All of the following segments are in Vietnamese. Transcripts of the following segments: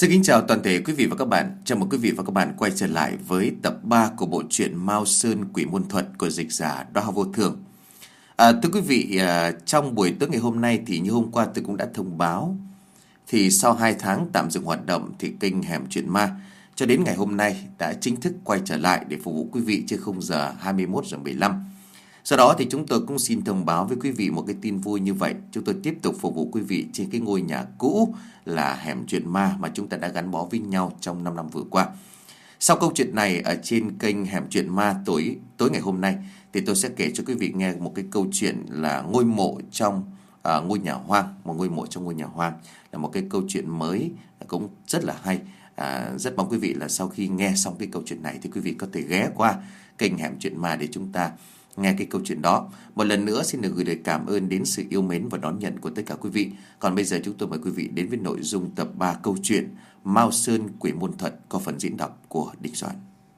Xin kính chào toàn thể quý vị và các bạn. Chào mừng quý vị và các bạn quay trở lại với tập 3 của bộ truyện Mao Sơn Quỷ Môn Thuật của dịch giả Đóa Hoa Vô Thường. Thưa quý vị, trong buổi tối ngày hôm nay thì như hôm qua tôi cũng đã thông báo, thì sau 2 tháng tạm dừng hoạt động thì kênh Hẻm Chuyện Ma cho đến ngày hôm nay đã chính thức quay trở lại để phục vụ quý vị trên khung giờ 21:15. Sau đó thì chúng tôi cũng xin thông báo với quý vị một cái tin vui như vậy. Chúng tôi tiếp tục phục vụ quý vị trên cái ngôi nhà cũ là Hẻm Chuyện Ma mà chúng ta đã gắn bó với nhau trong 5 năm vừa qua. Sau câu chuyện này ở trên kênh Hẻm Chuyện Ma tối ngày hôm nay thì tôi sẽ kể cho quý vị nghe một cái câu chuyện là ngôi mộ trong ngôi nhà hoang. Một ngôi mộ trong ngôi nhà hoang là một cái câu chuyện mới cũng rất là hay. Rất mong quý vị là sau khi nghe xong cái câu chuyện này thì quý vị có thể ghé qua kênh Hẻm Chuyện Ma để chúng ta nghe cái câu chuyện đó. Một lần nữa xin được gửi lời cảm ơn đến sự yêu mến và đón nhận của tất cả quý vị. Còn bây giờ chúng tôi mời quý vị đến với nội dung tập 3 câu chuyện Mao Sơn Quỷ Môn Thuật có phần diễn đọc của Đình Soạn.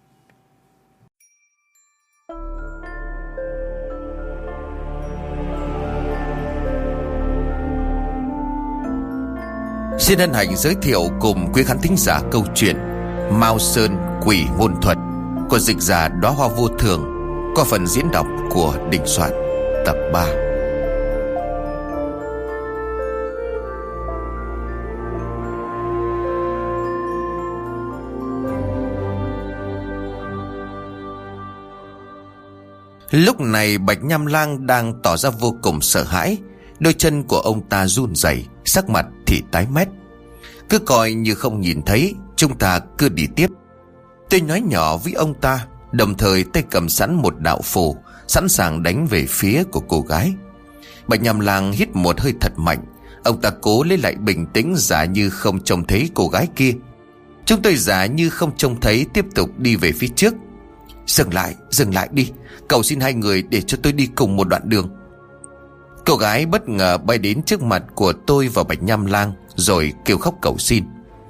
Xin hân hạnh giới thiệu cùng quý khán thính giả câu chuyện Mao Sơn Quỷ Môn Thuật của dịch giả Đóa Hoa Vô Thường qua phần diễn đọc của Đình Soạn tập 3. Lúc này Bạch Nham Lang đang tỏ ra vô cùng sợ hãi. Đôi chân của ông ta run rẩy, sắc mặt thì tái mét. Cứ coi như không nhìn thấy, chúng ta cứ đi tiếp. Tôi nói nhỏ với ông ta, đồng thời tay cầm sẵn một đạo phù, sẵn sàng đánh về phía của cô gái. Bạch Nham Lang hít một hơi thật mạnh. Ông ta cố lấy lại bình tĩnh, giả như không trông thấy cô gái kia. Chúng tôi giả như không trông thấy, tiếp tục đi về phía trước. Dừng lại đi, cầu xin hai người để cho tôi đi cùng một đoạn đường. Cô gái bất ngờ bay đến trước mặt của tôi và Bạch Nham Lang, rồi kêu khóc cầu xin.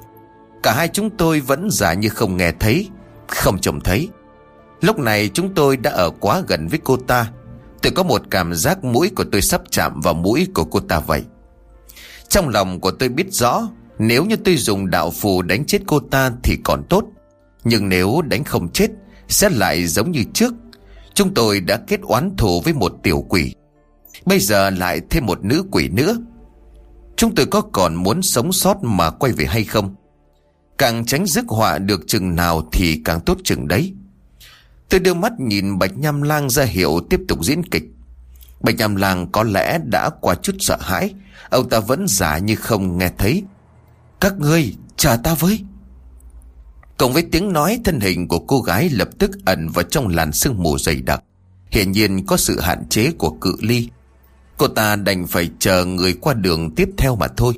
Cả hai chúng tôi vẫn giả như không nghe thấy, không trông thấy. Lúc này chúng tôi đã ở quá gần với cô ta. Tôi có một cảm giác mũi của tôi sắp chạm vào mũi của cô ta vậy. Trong lòng của tôi biết rõ, nếu như tôi dùng đạo phù đánh chết cô ta thì còn tốt, nhưng nếu đánh không chết sẽ lại giống như trước. Chúng tôi đã kết oán thù với một tiểu quỷ, bây giờ lại thêm một nữ quỷ nữa. Chúng tôi có còn muốn sống sót mà quay về hay không? Càng tránh rước họa được chừng nào thì càng tốt chừng đấy. Tôi đưa mắt nhìn Bạch Nham Lang ra hiệu tiếp tục diễn kịch. Bạch Nham Lang có lẽ đã qua chút sợ hãi, ông ta vẫn giả như không nghe thấy. Các ngươi chờ ta với. Cùng với tiếng nói, thân hình của cô gái lập tức ẩn vào trong làn sương mù dày đặc. Hiển nhiên có sự hạn chế của cự ly. Cô ta đành phải chờ người qua đường tiếp theo mà thôi.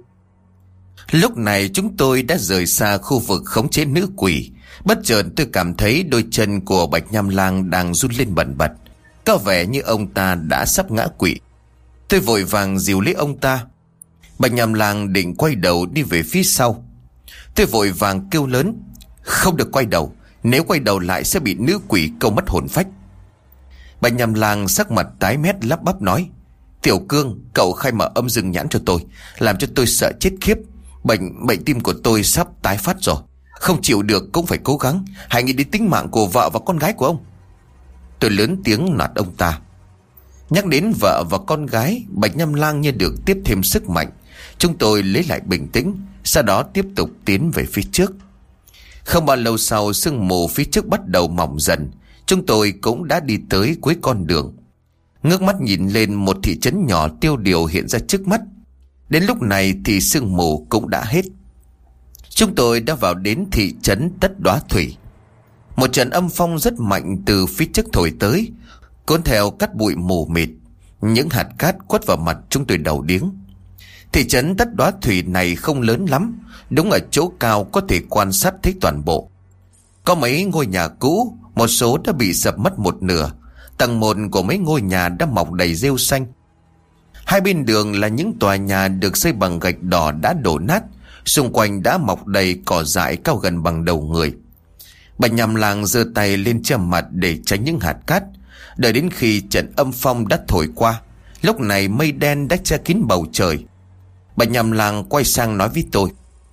Lúc này chúng tôi đã rời xa khu vực khống chế nữ quỷ. Bất chợt tôi cảm thấy đôi chân của Bạch Nham Lang đang run lên bần bật, có vẻ như ông ta đã sắp ngã quỵ. Tôi vội vàng dìu lấy ông ta. Bạch Nham Lang định quay đầu đi về phía sau. Tôi vội vàng kêu lớn, không được quay đầu, nếu quay đầu lại sẽ bị nữ quỷ câu mất hồn phách. Bạch Nham Lang sắc mặt tái mét lắp bắp nói, Tiểu Cương, cậu khai mở âm dương nhãn cho tôi, làm cho tôi sợ chết khiếp. Bệnh tim của tôi sắp tái phát rồi, không chịu được cũng phải cố gắng. Hãy nghĩ đến tính mạng của vợ và con gái của ông. Tôi lớn tiếng nạt ông ta. Nhắc đến vợ và con gái, Bạch Nham Lang như được tiếp thêm sức mạnh. Chúng tôi lấy lại bình tĩnh, sau đó tiếp tục tiến về phía trước. Không bao lâu sau, sương mù phía trước bắt đầu mỏng dần. Chúng tôi cũng đã đi tới cuối con đường. Ngước mắt nhìn lên, một thị trấn nhỏ tiêu điều hiện ra trước mắt. Đến lúc này thì sương mù cũng đã hết. Chúng tôi đã vào đến thị trấn Tất Đóa Thủy. Một trận âm phong rất mạnh từ phía trước thổi tới, cuốn theo cát bụi mù mịt. Những hạt cát quất vào mặt chúng tôi đầu điếng. Thị trấn Tất Đóa Thủy này không lớn lắm, đúng ở chỗ cao có thể quan sát thấy toàn bộ. Có mấy ngôi nhà cũ, một số đã bị sập mất một nửa. Tầng 1 của mấy ngôi nhà đã mọc đầy rêu xanh. Hai bên đường là những tòa nhà được xây bằng gạch đỏ đã đổ nát, xung quanh đã mọc đầy cỏ dại cao gần bằng đầu người. Bạch Nham Lang giơ tay lên che mặt để tránh những hạt cát. Đợi đến khi trận âm phong đã thổi qua, lúc này mây đen đã che kín bầu trời. Bạch Nham Lang quay sang nói với tôi,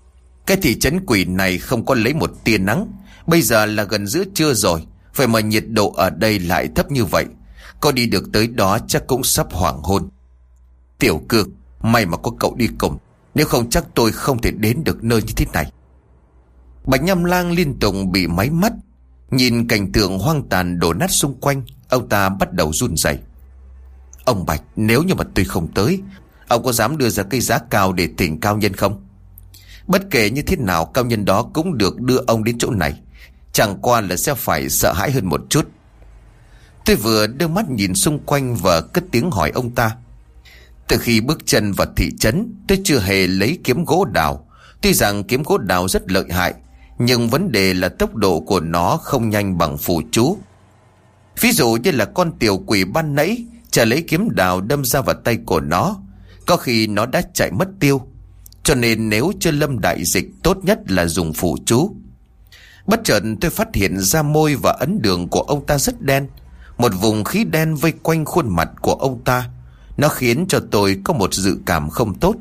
Cái thị trấn quỷ này không có lấy một tia nắng. Bây giờ là gần giữa trưa rồi, vậy mà nhiệt độ ở đây lại thấp như vậy. Có đi được tới đó chắc cũng sắp hoàng hôn. Tiểu Cương, may mà có cậu đi cùng, nếu không chắc tôi không thể đến được nơi như thế này. Bạch Nham Lang liên tục bị máy mắt. Nhìn cảnh tượng hoang tàn đổ nát xung quanh, ông ta bắt đầu run rẩy. Ông Bạch, nếu như mà tôi không tới, ông có dám đưa ra cái giá cao để thỉnh cao nhân không? Bất kể như thế nào, cao nhân đó cũng được đưa ông đến chỗ này. Chẳng qua là sẽ phải sợ hãi hơn một chút. Tôi vừa đưa mắt nhìn xung quanh và cất tiếng hỏi ông ta. Từ khi bước chân vào thị trấn, tôi chưa hề lấy kiếm gỗ đào. Tuy rằng kiếm gỗ đào rất lợi hại, nhưng vấn đề là tốc độ của nó không nhanh bằng phù chú. Ví dụ như là con tiểu quỷ ban nãy, chả lấy kiếm đào đâm ra vào tay của nó, có khi nó đã chạy mất tiêu. Cho nên nếu chưa lâm đại dịch, tốt nhất là dùng phù chú. Bất chợt tôi phát hiện ra môi và ấn đường của ông ta rất đen. Một vùng khí đen vây quanh khuôn mặt của ông ta. Nó khiến cho tôi có một dự cảm không tốt.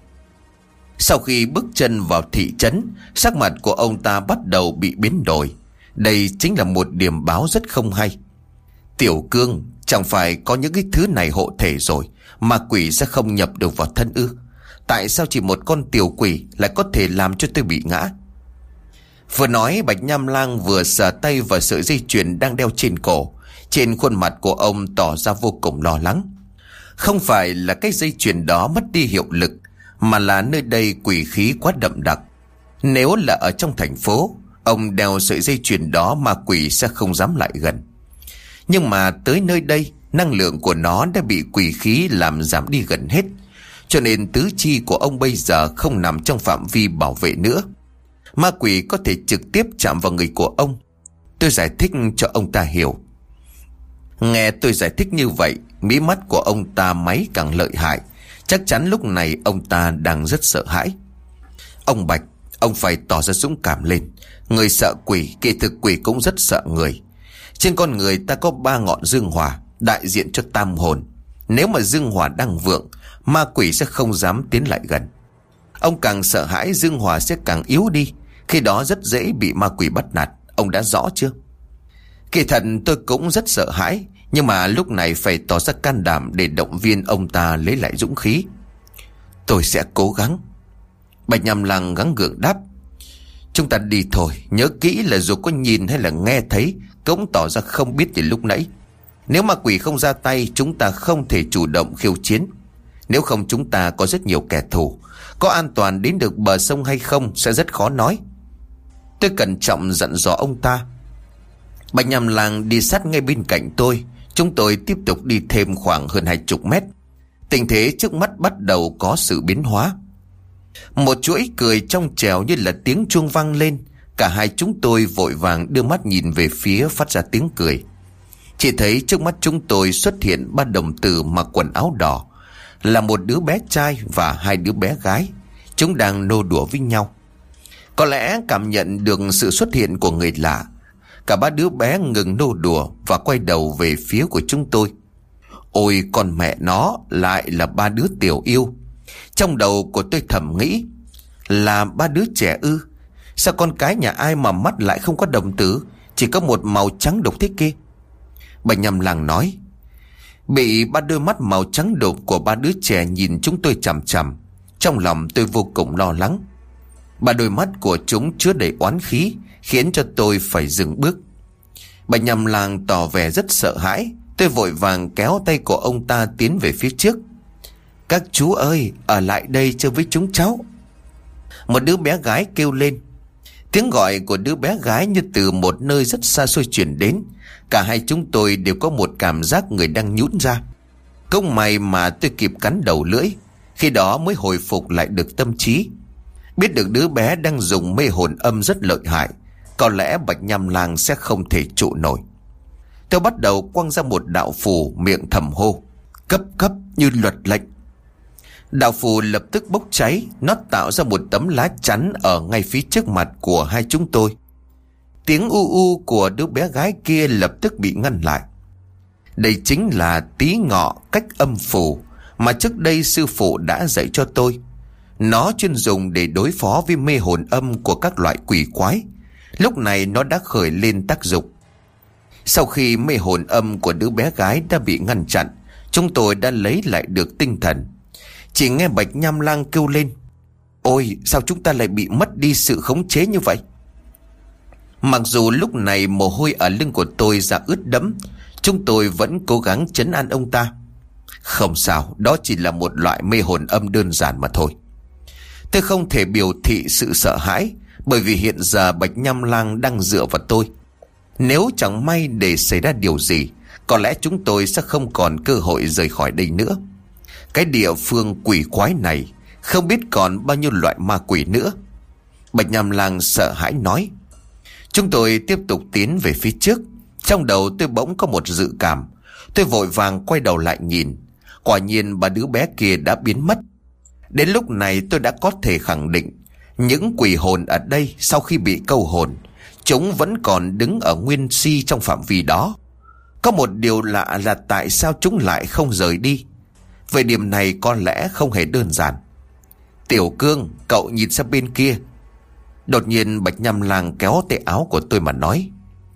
Sau khi bước chân vào thị trấn, sắc mặt của ông ta bắt đầu bị biến đổi. Đây chính là một điểm báo rất không hay. Tiểu Cương, chẳng phải có những cái thứ này hộ thể rồi mà quỷ sẽ không nhập được vào thân ư? Tại sao chỉ một con tiểu quỷ lại có thể làm cho tôi bị ngã? Vừa nói, Bạch Nham Lang vừa sờ tay vào sợi dây chuyền đang đeo trên cổ. Trên khuôn mặt của ông tỏ ra vô cùng lo lắng. Không phải là cái dây chuyền đó mất đi hiệu lực, mà là nơi đây quỷ khí quá đậm đặc. Nếu là ở trong thành phố, ông đeo sợi dây chuyền đó mà quỷ sẽ không dám lại gần. Nhưng mà tới nơi đây, năng lượng của nó đã bị quỷ khí làm giảm đi gần hết. Cho nên tứ chi của ông bây giờ không nằm trong phạm vi bảo vệ nữa. Ma quỷ có thể trực tiếp chạm vào người của ông. Tôi giải thích cho ông ta hiểu. Nghe tôi giải thích như vậy, mí mắt của ông ta máy càng lợi hại. Chắc chắn lúc này ông ta đang rất sợ hãi. Ông Bạch, ông phải tỏ ra dũng cảm lên. Người sợ quỷ, kỳ thực quỷ cũng rất sợ người. Trên con người ta có 3 ngọn dương hỏa, đại diện cho tam hồn. Nếu mà dương hỏa đang vượng, ma quỷ sẽ không dám tiến lại gần. Ông càng sợ hãi, dương hỏa sẽ càng yếu đi. Khi đó rất dễ bị ma quỷ bắt nạt. Ông đã rõ chưa? Kỳ thật tôi cũng rất sợ hãi, nhưng mà lúc này phải tỏ ra can đảm để động viên ông ta lấy lại dũng khí. Tôi sẽ cố gắng. Bạch Nham Lang gắng gượng đáp. Chúng ta đi thôi, nhớ kỹ là dù có nhìn hay là nghe thấy cũng tỏ ra không biết từ lúc nãy. Nếu ma quỷ không ra tay, chúng ta không thể chủ động khiêu chiến. Nếu không chúng ta có rất nhiều kẻ thù. Có an toàn đến được bờ sông hay không sẽ rất khó nói. Tôi cẩn trọng dặn dò ông ta. Bạch Nham Lang đi sát ngay bên cạnh tôi. Chúng tôi tiếp tục đi thêm khoảng hơn 20 mét. Tình thế trước mắt bắt đầu có sự biến hóa. Một chuỗi cười trong trẻo như là tiếng chuông vang lên. Cả hai chúng tôi vội vàng đưa mắt nhìn về phía phát ra tiếng cười. Chỉ thấy trước mắt chúng tôi xuất hiện 3 đồng tử mặc quần áo đỏ. Là một đứa bé trai và 2 đứa bé gái. Chúng đang nô đùa với nhau. Có lẽ cảm nhận được sự xuất hiện của người lạ, cả 3 đứa bé ngừng nô đùa và quay đầu về phía của chúng tôi. Ôi con mẹ nó, lại là 3 đứa tiểu yêu. Trong đầu của tôi thầm nghĩ, là 3 đứa trẻ ư? Sao con cái nhà ai mà mắt lại không có đồng tử, chỉ có một màu trắng đục thế kia? Bạch Nham Lang nói. Bị 3 đôi mắt màu trắng đục của 3 đứa trẻ nhìn chúng tôi chằm chằm, trong lòng tôi vô cùng lo lắng. 3 đôi mắt của chúng chứa đầy oán khí, khiến cho tôi phải dừng bước. Bạch Nham Lang tỏ vẻ rất sợ hãi. Tôi vội vàng kéo tay của ông ta tiến về phía trước. Các chú ơi, ở lại đây chơi với chúng cháu. Một đứa bé gái kêu lên. Tiếng gọi của đứa bé gái như từ một nơi rất xa xôi truyền đến. Cả hai chúng tôi đều có một cảm giác người đang nhũn ra. Cũng may mà tôi kịp cắn đầu lưỡi, khi đó mới hồi phục lại được tâm trí. Biết được đứa bé đang dùng mê hồn âm rất lợi hại, có lẽ Bạch Nham Lang sẽ không thể trụ nổi. Tôi bắt đầu quăng ra một đạo phù, miệng thầm hô cấp cấp như luật lệnh. Đạo phù lập tức bốc cháy. Nó tạo ra một tấm lá chắn ở ngay phía trước mặt của hai chúng tôi. Tiếng u u của đứa bé gái kia lập tức bị ngăn lại. Đây chính là tí ngọ cách âm phù mà trước đây sư phụ đã dạy cho tôi. Nó chuyên dùng để đối phó với mê hồn âm của các loại quỷ quái. Lúc này nó đã khởi lên tác dụng. Sau khi mê hồn âm của đứa bé gái đã bị ngăn chặn, chúng tôi đã lấy lại được tinh thần. Chỉ nghe Bạch Nham Lang kêu lên: "Ôi, sao chúng ta lại bị mất đi sự khống chế như vậy?" Mặc dù lúc này mồ hôi ở lưng của tôi ra ướt đẫm, chúng tôi vẫn cố gắng trấn an ông ta. "Không sao, đó chỉ là một loại mê hồn âm đơn giản mà thôi." Tôi không thể biểu thị sự sợ hãi, bởi vì hiện giờ Bạch Nham Lang đang dựa vào tôi. Nếu chẳng may để xảy ra điều gì, có lẽ chúng tôi sẽ không còn cơ hội rời khỏi đây nữa. Cái địa phương quỷ quái này không biết còn bao nhiêu loại ma quỷ nữa. Bạch Nham Lang sợ hãi nói. Chúng tôi tiếp tục tiến về phía trước. Trong đầu tôi bỗng có một dự cảm. Tôi vội vàng quay đầu lại nhìn. Quả nhiên bà đứa bé kia đã biến mất. Đến lúc này tôi đã có thể khẳng định, những quỷ hồn ở đây sau khi bị câu hồn, chúng vẫn còn đứng ở nguyên si trong phạm vi đó. Có một điều lạ là tại sao chúng lại không rời đi. Về điểm này có lẽ không hề đơn giản. "Tiểu Cương, cậu nhìn sang bên kia." Đột nhiên Bạch Nham Lang kéo tay áo của tôi mà nói.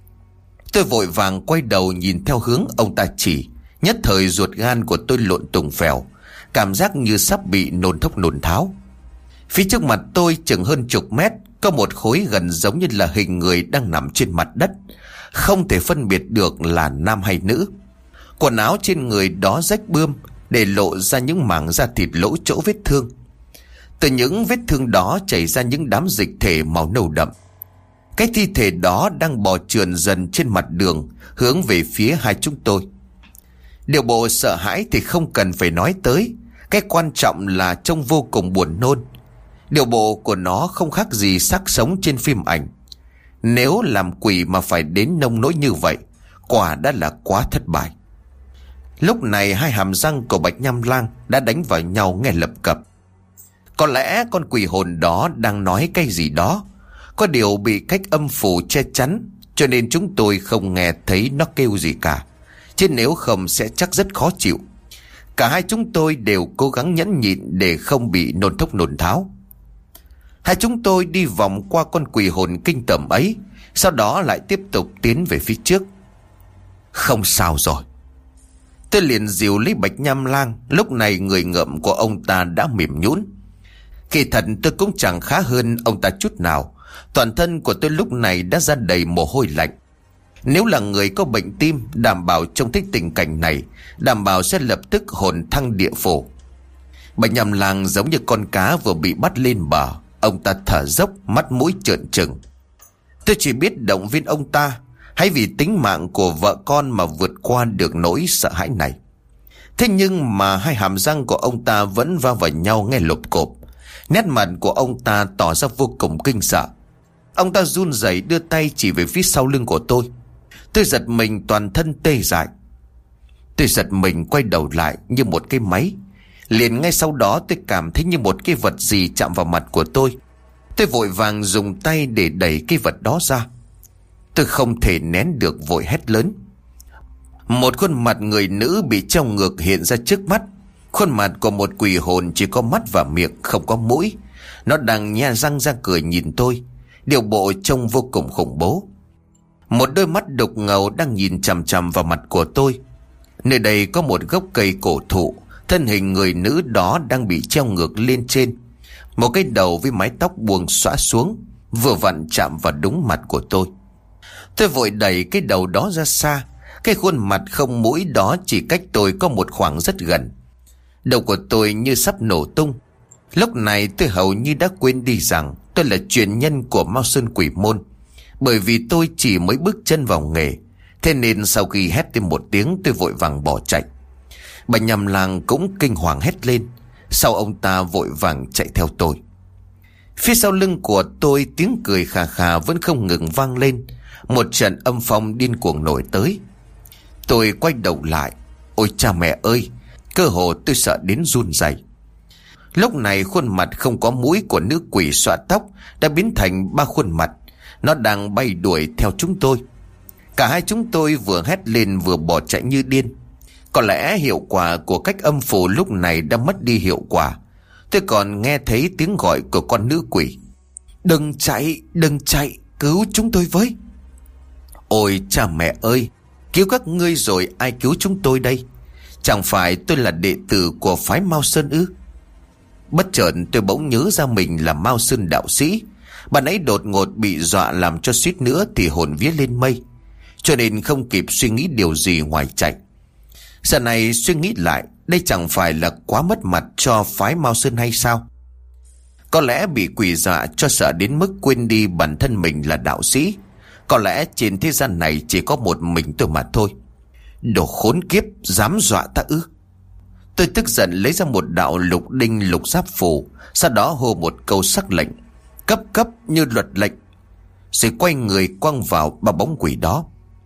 Tôi vội vàng quay đầu nhìn theo hướng ông ta chỉ. Nhất thời ruột gan của tôi lộn tùng phèo, cảm giác như sắp bị nôn thốc nôn tháo. Phía trước mặt tôi chừng hơn chục mét, có một khối gần giống như là hình người đang nằm trên mặt đất, không thể phân biệt được là nam hay nữ. Quần áo trên người đó rách bươm, để lộ ra những mảng da thịt lỗ chỗ vết thương. Từ những vết thương đó chảy ra những đám dịch thể màu nâu đậm. Cái thi thể đó đang bò trườn dần trên mặt đường, hướng về phía hai chúng tôi. Điều bộ sợ hãi thì không cần phải nói tới, cái quan trọng là trông vô cùng buồn nôn. Điều bộ của nó không khác gì xác sống trên phim ảnh. Nếu làm quỷ mà phải đến nông nỗi như vậy, quả đã là quá thất bại. Lúc này hai hàm răng của Bạch Nham Lang đã đánh vào nhau nghe lập cập. Có lẽ con quỷ hồn đó đang nói cái gì đó, có điều bị cách âm phủ che chắn, cho nên chúng tôi không nghe thấy nó kêu gì cả, chứ nếu không sẽ chắc rất khó chịu. Cả hai chúng tôi đều cố gắng nhẫn nhịn để không bị nôn thốc nôn tháo. Hai chúng tôi đi vòng qua con quỷ hồn kinh tởm ấy, sau đó lại tiếp tục tiến về phía trước. Không sao rồi. Tôi liền dìu lấy Bạch Nham Lang. Lúc này người ngợm của ông ta đã mềm nhũn. Kỳ thật tôi cũng chẳng khá hơn ông ta chút nào. Toàn thân của tôi lúc này đã ra đầy mồ hôi lạnh. Nếu là người có bệnh tim, đảm bảo trông thấy tình cảnh này, đảm bảo sẽ lập tức hồn thăng địa phủ. Bạch Nham Lang giống như con cá vừa bị bắt lên bờ. Ông ta thở dốc, mắt mũi trợn trừng. Tôi chỉ biết động viên ông ta, hãy vì tính mạng của vợ con mà vượt qua được nỗi sợ hãi này. Thế nhưng mà hai hàm răng của ông ta vẫn va vào nhau nghe lộp cộp. Nét mặt của ông ta tỏ ra vô cùng kinh sợ. Ông ta run rẩy đưa tay chỉ về phía sau lưng của tôi. Tôi giật mình toàn thân tê dại. Tôi giật mình quay đầu lại như một cái máy. Liền ngay sau đó tôi cảm thấy như một cái vật gì chạm vào mặt của tôi. Tôi vội vàng dùng tay để đẩy cái vật đó ra. Tôi không thể nén được vội hét lớn. Một khuôn mặt người nữ bị treo ngược hiện ra trước mắt. Khuôn mặt của một quỷ hồn chỉ có mắt và miệng, không có mũi. Nó đang nhe răng ra cười nhìn tôi. Điều bộ trông vô cùng khủng bố. Một đôi mắt đục ngầu đang nhìn chằm chằm vào mặt của tôi. Nơi đây có một gốc cây cổ thụ. Thân hình người nữ đó đang bị treo ngược lên trên. Một cái đầu với mái tóc buông xõa xuống, vừa vặn chạm vào đúng mặt của tôi. Tôi vội đẩy cái đầu đó ra xa. Cái khuôn mặt không mũi đó chỉ cách tôi có một khoảng rất gần. Đầu của tôi như sắp nổ tung. Lúc này tôi hầu như đã quên đi rằng tôi là truyền nhân của Mao Sơn Quỷ Môn. Bởi vì tôi chỉ mới bước chân vào nghề. Thế nên sau khi hét thêm một tiếng, tôi vội vàng bỏ chạy. Bạch Nham Lang cũng kinh hoàng hét lên. Sau ông ta vội vàng chạy theo tôi. Phía sau lưng của tôi tiếng cười khà khà vẫn không ngừng vang lên. Một trận âm phong điên cuồng nổi tới. Tôi quay đầu lại. Ôi cha mẹ ơi, cơ hồ tôi sợ đến run rẩy. Lúc này khuôn mặt không có mũi của nữ quỷ xõa tóc đã biến thành ba khuôn mặt. Nó đang bay đuổi theo chúng tôi. Cả hai chúng tôi vừa hét lên vừa bỏ chạy như điên. Có lẽ hiệu quả của cách âm phủ lúc này đã mất đi hiệu quả. Tôi còn nghe thấy tiếng gọi của con nữ quỷ: đừng chạy, cứu chúng tôi với. Ôi cha mẹ ơi, cứu các ngươi rồi ai cứu chúng tôi đây? Chẳng phải tôi là đệ tử của phái Mao Sơn ư? Bất chợt tôi bỗng nhớ ra mình là Mao Sơn đạo sĩ. Bạn ấy đột ngột bị dọa làm cho suýt nữa thì hồn vía lên mây, cho nên không kịp suy nghĩ điều gì ngoài chạy. Giờ này suy nghĩ lại, đây chẳng phải là quá mất mặt cho phái Mao Sơn hay sao? Có lẽ bị quỷ dọa cho sợ đến mức quên đi bản thân mình là đạo sĩ. Có lẽ trên thế gian này chỉ có một mình tôi mà thôi. Đồ khốn kiếp, dám dọa ta ư? Tôi tức giận lấy ra một đạo lục đinh lục giáp phù, sau đó hô một câu sắc lệnh, cấp như luật lệnh, rồi quay người quăng vào ba bóng quỷ đó.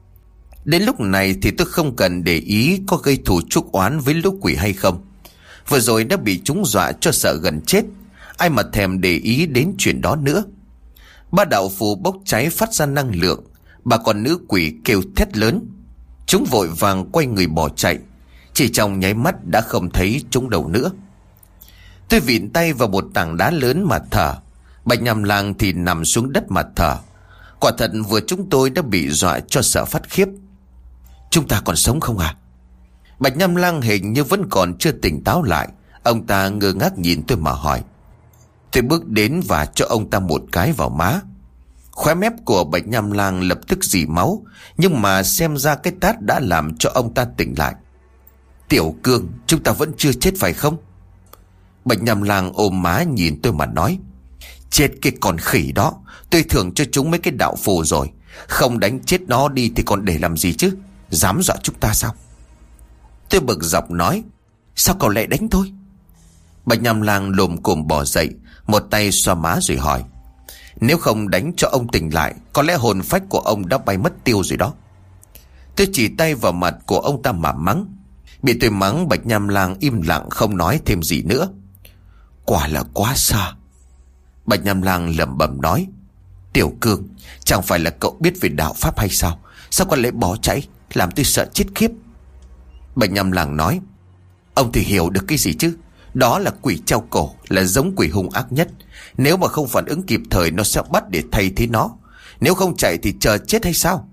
Đến lúc này thì tôi không cần để ý có gây thù chuốc oán với lũ quỷ hay không. Vừa rồi đã bị chúng dọa cho sợ gần chết, ai mà thèm để ý đến chuyện đó nữa. Ba đạo phù bốc cháy phát ra năng lượng, ba con nữ quỷ kêu thét lớn. Chúng vội vàng quay người bỏ chạy, chỉ trong nháy mắt đã không thấy chúng đâu nữa. Tôi vịn tay vào một tảng đá lớn mà thở. Bạch Nham Lang thì nằm xuống đất mà thở. Quả thật vừa chúng tôi đã bị dọa cho sợ phát khiếp. Chúng ta còn sống không à? Bạch Nham Lang hình như vẫn còn chưa tỉnh táo lại. Ông ta ngơ ngác nhìn tôi mà hỏi. Tôi bước đến và cho ông ta một cái vào má. Khóe mép của Bạch Nham Lang lập tức rỉ máu, nhưng mà xem ra cái tát đã làm cho ông ta tỉnh lại. Tiểu Cương, chúng ta vẫn chưa chết phải không? Bạch Nham Lang ôm má nhìn tôi mà nói. Chết cái con khỉ đó, tôi thưởng cho chúng mấy cái đạo phù rồi. Không đánh chết nó đi thì còn để làm gì chứ? Dám dọa chúng ta sao? Tôi bực dọc nói. Sao cậu lại đánh tôi? Bạch Nham Lang lồm cồm bò dậy, một tay xoa má rồi hỏi. Nếu không đánh cho ông tỉnh lại, có lẽ hồn phách của ông đã bay mất tiêu rồi đó. Tôi chỉ tay vào mặt của ông ta mà mắng. Bị tôi mắng, Bạch Nham Lang im lặng không nói thêm gì nữa. Quả là quá xa. Bạch Nham Lang lẩm bẩm nói. Tiểu Cương, chẳng phải là cậu biết về đạo pháp hay sao? Sao con lại bỏ chạy, làm tôi sợ chết khiếp. Bạch Nham Lang nói. Ông thì hiểu được cái gì chứ? Đó là quỷ treo cổ, là giống quỷ hung ác nhất. Nếu mà không phản ứng kịp thời, nó sẽ bắt để thay thế nó. Nếu không chạy thì chờ chết hay sao?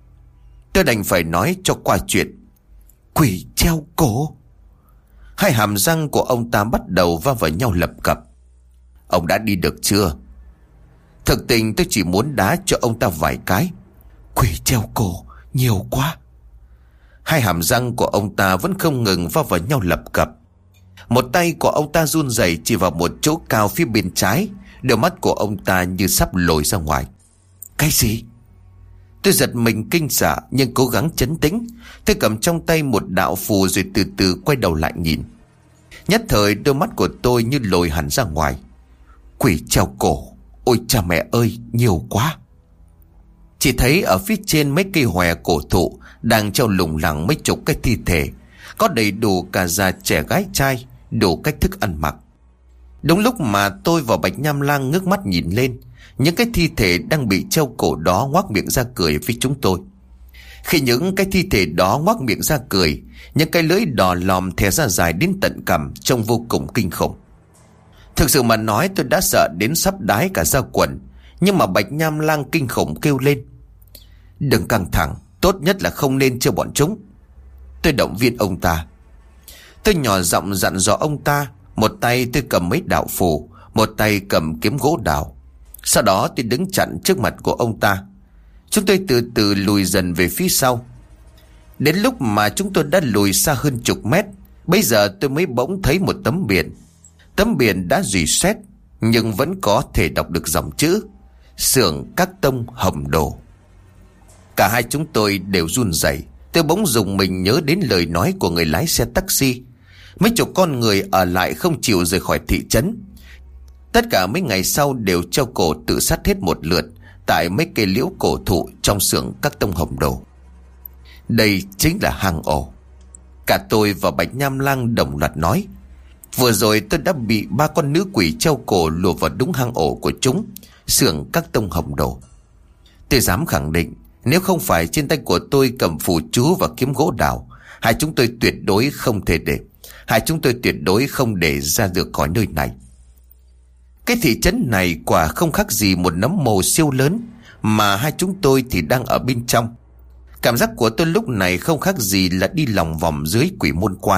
Tôi đành phải nói cho qua chuyện. Quỷ treo cổ? Hai hàm răng của ông ta bắt đầu va vào nhau lập cập. Ông đã đi được chưa? Thực tình tôi chỉ muốn đá cho ông ta vài cái. Quỷ treo cổ nhiều quá. Hai hàm răng của ông ta vẫn không ngừng va vào nhau lập cập. Một tay của ông ta run rẩy chỉ vào một chỗ cao phía bên trái. Đôi mắt của ông ta như sắp lồi ra ngoài. Cái gì? Tôi giật mình kinh sợ nhưng cố gắng trấn tĩnh. Tôi cầm trong tay một đạo phù rồi từ từ quay đầu lại nhìn. Nhất thời đôi mắt của tôi như lồi hẳn ra ngoài. Quỷ treo cổ, ôi cha mẹ ơi, nhiều quá. Chỉ thấy ở phía trên mấy cây hòe cổ thụ đang treo lủng lẳng mấy chục cái thi thể, có đầy đủ cả già trẻ gái trai, đủ cách thức ăn mặc. Đúng lúc mà tôi và Bạch Nham Lang ngước mắt nhìn lên, những cái thi thể đang bị treo cổ đó ngoác miệng ra cười với chúng tôi. Khi những cái thi thể đó ngoác miệng ra cười, những cái lưỡi đỏ lòm thè ra dài đến tận cằm, trông vô cùng kinh khủng. Thực sự mà nói, tôi đã sợ đến sắp đái cả da quần. Nhưng mà Bạch Nham Lang kinh khủng kêu lên. Đừng căng thẳng, tốt nhất là không nên trêu bọn chúng. Tôi động viên ông ta. Tôi nhỏ giọng dặn dò ông ta. Một tay tôi cầm mấy đạo phù, một tay cầm kiếm gỗ đào. Sau đó tôi đứng chặn trước mặt của ông ta. Chúng tôi từ từ lùi dần về phía sau. Đến lúc mà chúng tôi đã lùi xa hơn chục mét, bây giờ tôi mới bỗng thấy một tấm biển. Tấm biển đã rỉ sét nhưng vẫn có thể đọc được dòng chữ Xưởng Các Tông Hồng Đồ. Cả hai chúng tôi đều run rẩy. Tôi bỗng dùng mình nhớ đến lời nói của người lái xe taxi. Mấy chục con người ở lại không chịu rời khỏi thị trấn. Tất cả mấy ngày sau đều treo cổ tự sát hết một lượt tại mấy cây liễu cổ thụ trong xưởng Các Tông Hồng Đồ. Đây chính là hang ổ. Cả tôi và Bạch Nham Lang đồng loạt nói. Vừa rồi tôi đã bị ba con nữ quỷ treo cổ lùa vào đúng hang ổ của chúng, xưởng Các Tông Hồng Đồ. Tôi dám khẳng định, nếu không phải trên tay của tôi cầm phù chú và kiếm gỗ đào, hai chúng tôi tuyệt đối không ra được khỏi nơi này. Cái thị trấn này quả không khác gì một nấm mồ siêu lớn, mà hai chúng tôi thì đang ở bên trong. Cảm giác của tôi lúc này không khác gì là đi lòng vòng dưới quỷ môn quan.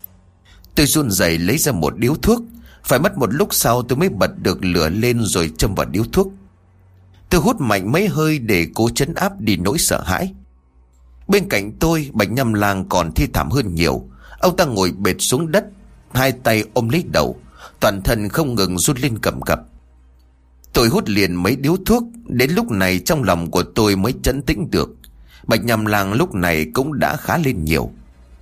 Tôi run rẩy lấy ra một điếu thuốc. Phải mất một lúc sau tôi mới bật được lửa lên rồi châm vào điếu thuốc. Tôi hút mạnh mấy hơi để cố trấn áp đi nỗi sợ hãi. Bên cạnh tôi, Bạch Nhâm Lang còn thi thảm hơn nhiều. Ông ta ngồi bệt xuống đất, hai tay ôm lấy đầu, toàn thân không ngừng run lên cầm cập. Tôi hút liền mấy điếu thuốc. Đến lúc này trong lòng của tôi mới trấn tĩnh được. Bạch Nhâm Lang lúc này cũng đã khá lên nhiều.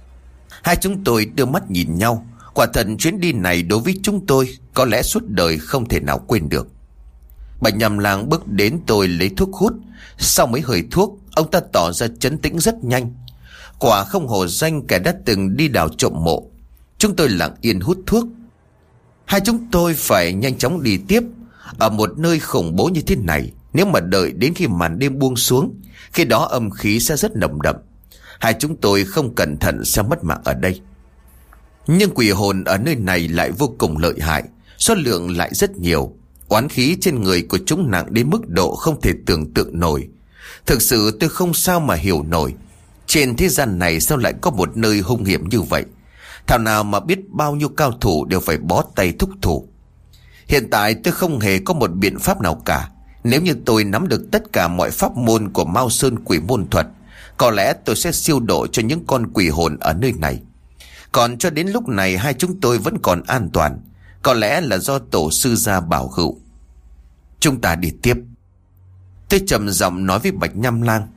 Hai chúng tôi đưa mắt nhìn nhau. Quả thật chuyến đi này đối với chúng tôi có lẽ suốt đời không thể nào quên được. Bạch Nhâm Lang bước đến tôi lấy thuốc hút. Sau mấy hơi thuốc, ông ta tỏ ra trấn tĩnh rất nhanh. Quả không hổ danh kẻ đã từng đi đào trộm mộ. Chúng tôi lặng yên hút thuốc. Hai chúng tôi phải nhanh chóng đi tiếp. Ở một nơi khủng bố như thế này, nếu mà đợi đến khi màn đêm buông xuống, khi đó âm khí sẽ rất nồng đậm. Hai chúng tôi không cẩn thận sẽ mất mạng ở đây. Nhưng quỷ hồn ở nơi này lại vô cùng lợi hại, số lượng lại rất nhiều. Oán khí trên người của chúng nặng đến mức độ không thể tưởng tượng nổi. Thực sự tôi không sao mà hiểu nổi. Trên thế gian này sao lại có một nơi hung hiểm như vậy? Thảo nào mà biết bao nhiêu cao thủ đều phải bó tay thúc thủ. Hiện tại tôi không hề có một biện pháp nào cả. Nếu như tôi nắm được tất cả mọi pháp môn của Mao Sơn quỷ môn thuật, có lẽ tôi sẽ siêu độ cho những con quỷ hồn ở nơi này. Còn cho đến lúc này hai chúng tôi vẫn còn an toàn. Có lẽ là do tổ sư gia bảo hữu. Chúng ta đi tiếp. Tôi trầm giọng nói với Bạch Nhâm Lang.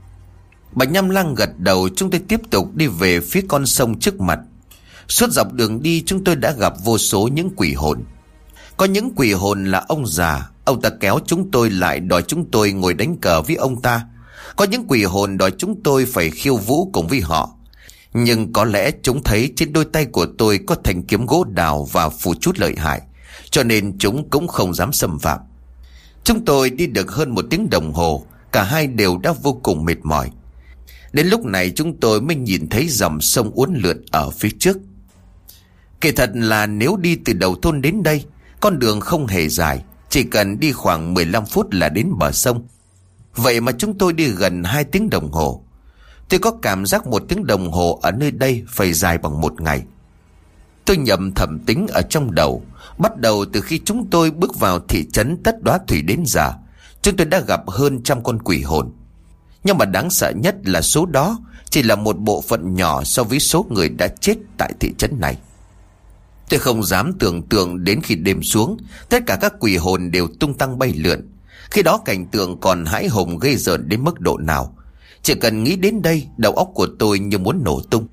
Bạch Nhâm Lang gật đầu. Chúng tôi tiếp tục đi về phía con sông trước mặt. Suốt dọc đường đi chúng tôi đã gặp vô số những quỷ hồn. Có những quỷ hồn là ông già. Ông ta kéo chúng tôi lại đòi chúng tôi ngồi đánh cờ với ông ta. Có những quỷ hồn đòi chúng tôi phải khiêu vũ cùng với họ. Nhưng có lẽ chúng thấy trên đôi tay của tôi có thanh kiếm gỗ đào và phù chút lợi hại, cho nên chúng cũng không dám xâm phạm. Chúng tôi đi được hơn 1 tiếng đồng hồ. Cả hai đều đã vô cùng mệt mỏi. Đến lúc này chúng tôi mới nhìn thấy dòng sông uốn lượn ở phía trước. Kể thật là nếu đi từ đầu thôn đến đây, con đường không hề dài, chỉ cần đi khoảng 15 phút là đến bờ sông. Vậy mà chúng tôi đi gần 2 tiếng đồng hồ. Tôi có cảm giác 1 tiếng đồng hồ ở nơi đây phải dài bằng 1 ngày. Tôi nhầm thầm tính ở trong đầu. Bắt đầu từ khi chúng tôi bước vào thị trấn Tất Đóa Thủy đến giờ, chúng tôi đã gặp hơn 100 con quỷ hồn. Nhưng mà đáng sợ nhất là số đó chỉ là một bộ phận nhỏ so với số người đã chết tại thị trấn này. Tôi không dám tưởng tượng đến khi đêm xuống, tất cả các quỷ hồn đều tung tăng bay lượn. Khi đó cảnh tượng còn hãi hùng ghê rợn đến mức độ nào. Chỉ cần nghĩ đến đây, đầu óc của tôi như muốn nổ tung.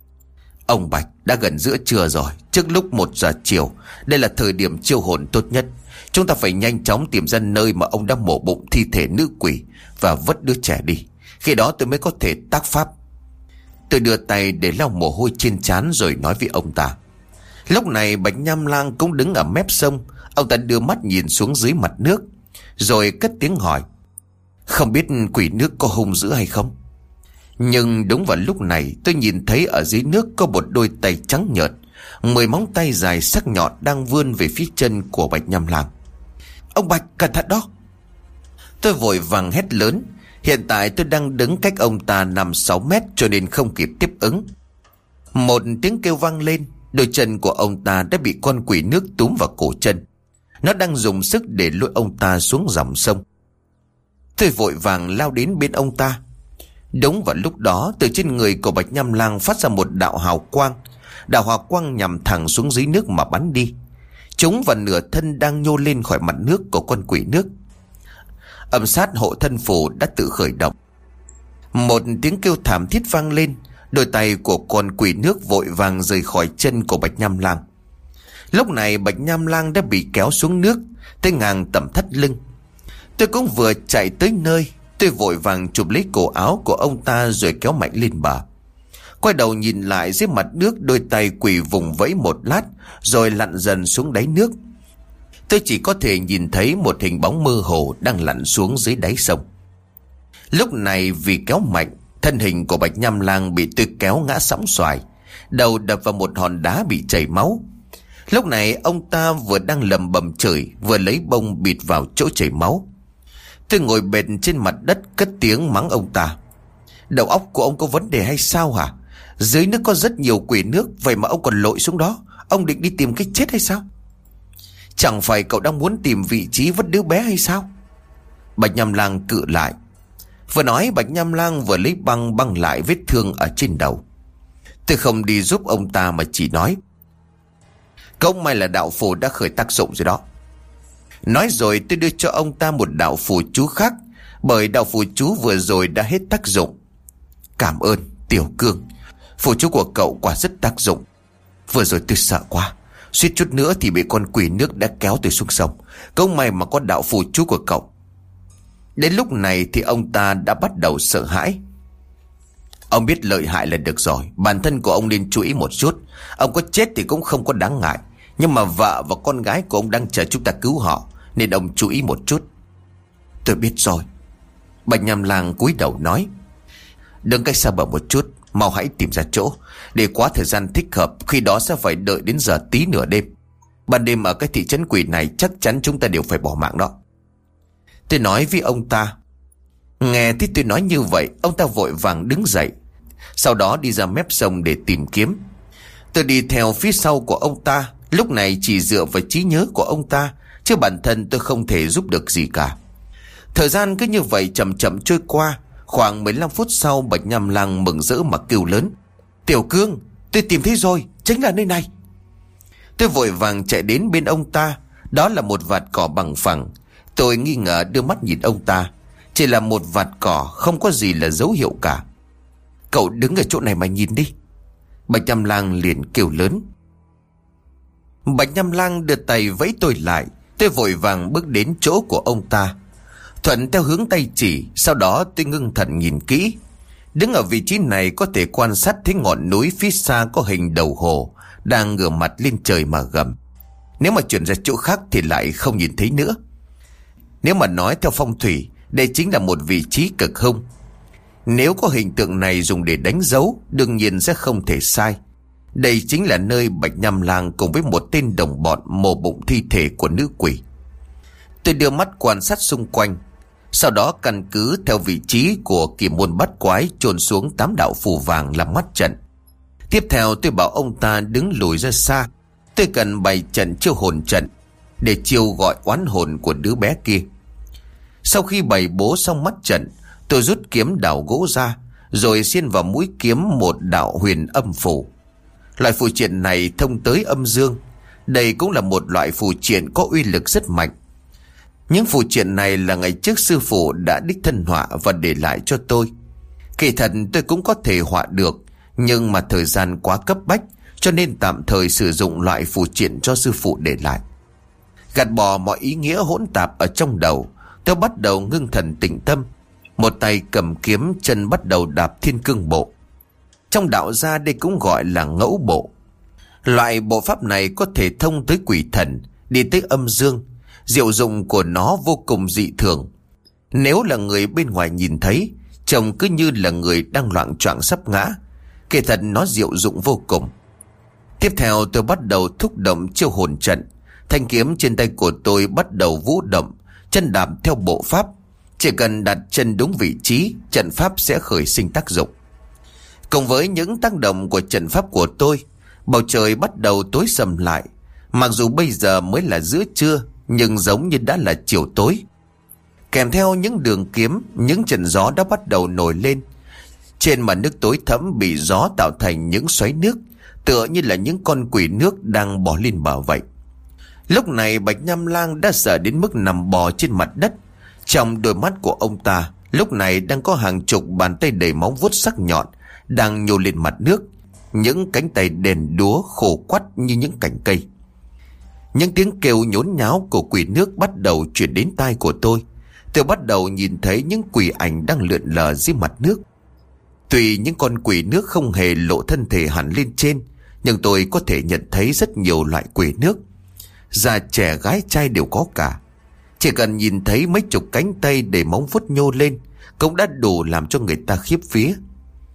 Ông Bạch, đã gần giữa trưa rồi, trước lúc 1 giờ chiều. Đây là thời điểm chiêu hồn tốt nhất. Chúng ta phải nhanh chóng tìm ra nơi mà ông đã mổ bụng thi thể nữ quỷ và vứt đứa trẻ đi. Khi đó tôi mới có thể tác pháp. Tôi đưa tay để lau mồ hôi trên trán rồi nói với ông ta. Lúc này Bạch Nhâm Lang cũng đứng ở mép sông. Ông ta đưa mắt nhìn xuống dưới mặt nước, rồi cất tiếng hỏi. Không biết quỷ nước có hung dữ hay không? Nhưng đúng vào lúc này tôi nhìn thấy ở dưới nước có một đôi tay trắng nhợt, 10 móng tay dài sắc nhọn đang vươn về phía chân của Bạch Nhâm Lang. Ông Bạch, cẩn thận đó! Tôi vội vàng hét lớn. Hiện tại tôi đang đứng cách ông ta 5-6 mét cho nên không kịp tiếp ứng. Một tiếng kêu vang lên. Đôi chân của ông ta đã bị con quỷ nước túm vào cổ chân. Nó đang dùng sức để lôi ông ta xuống dòng sông. Tôi vội vàng lao đến bên ông ta. Đúng vào lúc đó, từ trên người của Bạch Nhâm Lang phát ra một đạo hào quang. Đạo hào quang nhằm thẳng xuống dưới nước mà bắn đi. Chúng và nửa thân đang nhô lên khỏi mặt nước của con quỷ nước. Âm sát hộ thân phù đã tự khởi động. Một tiếng kêu thảm thiết vang lên. Đôi tay của con quỷ nước vội vàng rời khỏi chân của Bạch Nhâm Lang. Lúc này Bạch Nhâm Lang đã bị kéo xuống nước tới ngang tầm thắt lưng. Tôi cũng vừa chạy tới nơi. Tôi vội vàng chụp lấy cổ áo của ông ta rồi kéo mạnh lên bờ. Quay đầu nhìn lại dưới mặt nước, đôi tay quỷ vùng vẫy một lát rồi lặn dần xuống đáy nước. Tôi chỉ có thể nhìn thấy một hình bóng mơ hồ đang lặn xuống dưới đáy sông. Lúc này vì kéo mạnh, thân hình của Bạch Nhâm Lang bị tôi kéo ngã sóng xoài, đầu đập vào một hòn đá bị chảy máu. Lúc này ông ta vừa đang lầm bầm chửi, vừa lấy bông bịt vào chỗ chảy máu. Tôi ngồi bệt trên mặt đất cất tiếng mắng ông ta. Đầu óc của ông có vấn đề hay sao hả? Dưới nước có rất nhiều quỷ nước, vậy mà ông còn lội xuống đó. Ông định đi tìm cái chết hay sao? Chẳng phải cậu đang muốn tìm vị trí vứt đứa bé hay sao? Bạch Nham Lang cự lại. Vừa nói Bạch Nham Lang vừa lấy băng băng lại vết thương ở trên đầu. Tôi không đi giúp ông ta mà chỉ nói, không may là đạo phù đã khởi tác dụng rồi đó. Nói rồi tôi đưa cho ông ta một đạo phù chú khác, bởi đạo phù chú vừa rồi đã hết tác dụng. Cảm ơn Tiểu Cương, phù chú của cậu quả rất tác dụng. Vừa rồi tôi sợ quá, suýt chút nữa thì bị con quỷ nước đã kéo tôi xuống sông. Không may mà có đạo phù chú của cậu. Đến lúc này thì ông ta đã bắt đầu sợ hãi. Ông biết lợi hại là được rồi, bản thân của ông nên chú ý một chút. Ông có chết thì cũng không có đáng ngại, nhưng mà vợ và con gái của ông đang chờ chúng ta cứu họ, nên ông chú ý một chút. Tôi biết rồi. Bạch Nham Lang cúi đầu nói, đừng cách xa bờ một chút, mau hãy tìm ra chỗ. Để quá thời gian thích hợp, khi đó sẽ phải đợi đến giờ tí nửa đêm. Ban đêm ở cái thị trấn quỷ này chắc chắn chúng ta đều phải bỏ mạng đó. Tôi nói với ông ta. Nghe thấy tôi nói như vậy, ông ta vội vàng đứng dậy, sau đó đi ra mép sông để tìm kiếm. Tôi đi theo phía sau của ông ta, lúc này chỉ dựa vào trí nhớ của ông ta, chứ bản thân tôi không thể giúp được gì cả. Thời gian cứ như vậy chậm chậm trôi qua. Khoảng 15 phút sau, Bạch Nham Lang mừng rỡ mà kêu lớn, Tiểu Cương, tôi tìm thấy rồi, chính là nơi này. Tôi vội vàng chạy đến bên ông ta. Đó là một vạt cỏ bằng phẳng. Tôi nghi ngờ đưa mắt nhìn ông ta. Chỉ là một vạt cỏ, không có gì là dấu hiệu cả. Cậu đứng ở chỗ này mà nhìn đi. Bạch Nham Lang liền kêu lớn. Bạch Nham Lang đưa tay vẫy tôi lại. Tôi vội vàng bước đến chỗ của ông ta, thuận theo hướng tay chỉ. Sau đó tôi ngưng thần nhìn kỹ. Đứng ở vị trí này có thể quan sát thấy ngọn núi phía xa có hình đầu hồ đang ngửa mặt lên trời mà gầm. Nếu mà chuyển ra chỗ khác thì lại không nhìn thấy nữa. Nếu mà nói theo phong thủy, đây chính là một vị trí cực hung. Nếu có hình tượng này dùng để đánh dấu, đương nhiên sẽ không thể sai. Đây chính là nơi Bạch Nham Lang cùng với một tên đồng bọn mổ bụng thi thể của nữ quỷ. Tôi đưa mắt quan sát xung quanh, sau đó căn cứ theo vị trí của kỳ môn bắt quái chôn xuống 8 đạo phù vàng làm mắt trận. Tiếp theo tôi bảo ông ta đứng lùi ra xa. Tôi cần bày trận chiêu hồn trận để chiêu gọi oán hồn của đứa bé kia. Sau khi bày bố xong mắt trận, tôi rút kiếm đào gỗ ra, rồi xiên vào mũi kiếm một đạo huyền âm phù. Loại phù triện này thông tới âm dương. Đây cũng là một loại phù triện có uy lực rất mạnh. Những phù triện này là ngày trước sư phụ đã đích thân họa và để lại cho tôi. Kỳ thật tôi cũng có thể họa được, nhưng mà thời gian quá cấp bách, cho nên tạm thời sử dụng loại phù triện cho sư phụ để lại. Gạt bỏ mọi ý nghĩa hỗn tạp ở trong đầu, tôi bắt đầu ngưng thần tĩnh tâm. Một tay cầm kiếm, chân bắt đầu đạp thiên cương bộ. Trong đạo gia đây cũng gọi là ngẫu bộ. Loại bộ pháp này có thể thông tới quỷ thần, đi tới âm dương. Diệu dụng của nó vô cùng dị thường. Nếu là người bên ngoài nhìn thấy, trông cứ như là người đang loạng choạng sắp ngã. Kỳ thật nó diệu dụng vô cùng. Tiếp theo tôi bắt đầu thúc động chiêu hồn trận. Thanh kiếm trên tay của tôi bắt đầu vũ động, chân đạp theo bộ pháp. Chỉ cần đặt chân đúng vị trí, trận pháp sẽ khởi sinh tác dụng. Cùng với những tác động của trận pháp của tôi, bầu trời bắt đầu tối sầm lại. Mặc dù bây giờ mới là giữa trưa, nhưng giống như đã là chiều tối. Kèm theo những đường kiếm, những trận gió đã bắt đầu nổi lên. Trên mặt nước tối thẫm bị gió tạo thành những xoáy nước, tựa như là những con quỷ nước đang bò lên bờ vậy. Lúc này Bạch Nham Lang đã sợ đến mức nằm bò trên mặt đất. Trong đôi mắt của ông ta lúc này đang có hàng chục bàn tay đầy móng vuốt sắc nhọn đang nhô lên mặt nước. Những cánh tay đèn đúa khô quắt như những cành cây. Những tiếng kêu nhốn nháo của quỷ nước bắt đầu truyền đến tai của tôi. Tôi bắt đầu nhìn thấy những quỷ ảnh đang lượn lờ dưới mặt nước. Tuy những con quỷ nước không hề lộ thân thể hẳn lên trên, nhưng tôi có thể nhận thấy rất nhiều loại quỷ nước. Già trẻ gái trai đều có cả. Chỉ cần nhìn thấy mấy chục cánh tay để móng vuốt nhô lên cũng đã đủ làm cho người ta khiếp vía.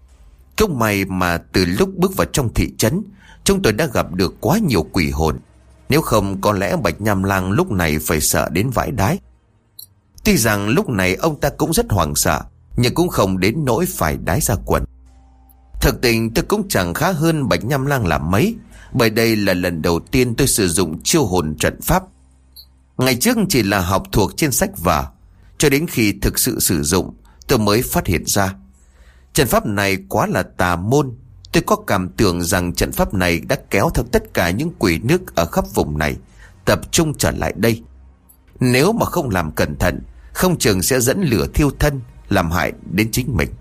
Không may mà từ lúc bước vào trong thị trấn, chúng tôi đã gặp được quá nhiều quỷ hồn. Nếu không có lẽ Bạch Nham Lang lúc này phải sợ đến vãi đái. Tuy rằng lúc này ông ta cũng rất hoảng sợ, nhưng cũng không đến nỗi phải đái ra quần. Thực tình tôi cũng chẳng khá hơn Bạch Nham Lang làm mấy, bởi đây là lần đầu tiên tôi sử dụng chiêu hồn trận pháp. Ngày trước chỉ là học thuộc trên sách vở, cho đến khi thực sự sử dụng tôi mới phát hiện ra trận pháp này quá là tà môn. Tôi có cảm tưởng rằng trận pháp này đã kéo theo tất cả những quỷ nước ở khắp vùng này tập trung trở lại đây. Nếu mà không làm cẩn thận, không chừng sẽ dẫn lửa thiêu thân, làm hại đến chính mình.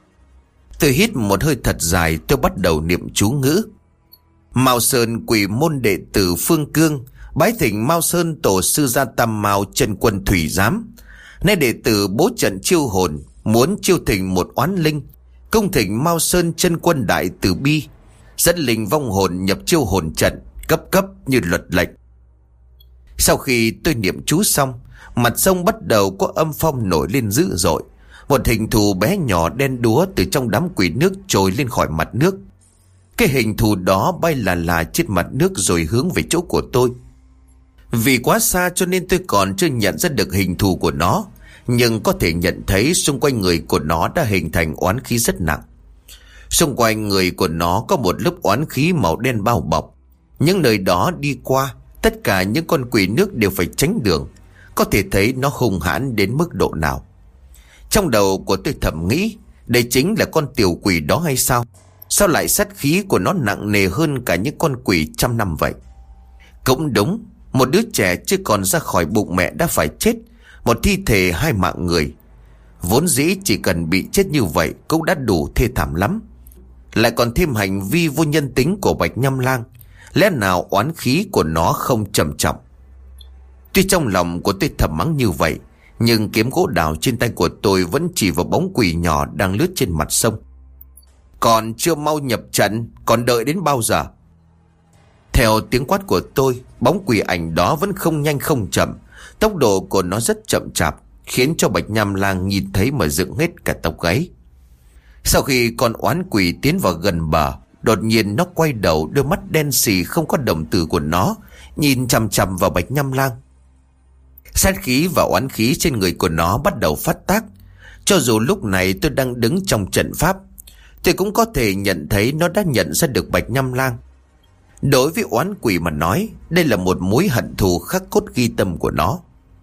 Tôi hít một hơi thật dài, tôi bắt đầu niệm chú ngữ. Mao Sơn quỷ môn đệ tử Phương Cương bái thỉnh Mao Sơn tổ sư gia Tam Mao Chân Quân Thủy Giám. Nay đệ tử bố trận chiêu hồn, muốn chiêu thỉnh một oán linh, cung thỉnh Mao Sơn Chân Quân đại từ bi, dẫn linh vong hồn nhập chiêu hồn trận, cấp như luật lệnh. Sau khi tôi niệm chú xong, mặt sông bắt đầu có âm phong nổi lên dữ dội. Một hình thù bé nhỏ đen đúa từ trong đám quỷ nước trồi lên khỏi mặt nước. Cái hình thù đó bay là trên mặt nước rồi hướng về chỗ của tôi. Vì quá xa cho nên tôi còn chưa nhận ra được hình thù của nó, nhưng có thể nhận thấy xung quanh người của nó đã hình thành oán khí rất nặng. Xung quanh người của nó có một lớp oán khí màu đen bao bọc. Những nơi đó đi qua, tất cả những con quỷ nước đều phải tránh đường. Có thể thấy nó hung hãn đến mức độ nào. Trong đầu của tôi thầm nghĩ, đây chính là con tiểu quỷ đó hay sao? Sao lại sát khí của nó nặng nề hơn cả những con quỷ trăm năm vậy? Cũng đúng, một đứa trẻ chưa còn ra khỏi bụng mẹ đã phải chết, một thi thể 2 mạng người. Vốn dĩ chỉ cần bị chết như vậy cũng đã đủ thê thảm lắm. Lại còn thêm hành vi vô nhân tính của Bạch Nham Lang, lẽ nào oán khí của nó không trầm trọng? Tuy trong lòng của tôi thầm mắng như vậy, nhưng kiếm gỗ đào trên tay của tôi vẫn chỉ vào bóng quỷ nhỏ đang lướt trên mặt sông. Còn chưa mau nhập trận, còn đợi đến bao giờ? Theo tiếng quát của tôi, bóng quỷ ảnh đó vẫn không nhanh không chậm. Tốc độ của nó rất chậm chạp, khiến cho Bạch Nham Lang nhìn thấy mà dựng hết cả tóc gáy. Sau khi con oán quỷ tiến vào gần bờ, đột nhiên nó quay đầu, đôi mắt đen sì không có đồng tử của nó nhìn chằm chằm vào Bạch Nham Lang. Sát khí và oán khí trên người của nó bắt đầu phát tác. Cho dù lúc này tôi đang đứng trong trận pháp, tôi cũng có thể nhận thấy nó đã nhận ra được Bạch Nham Lang. Đối với oán quỷ mà nói, đây là một mối hận thù khắc cốt ghi tâm của nó.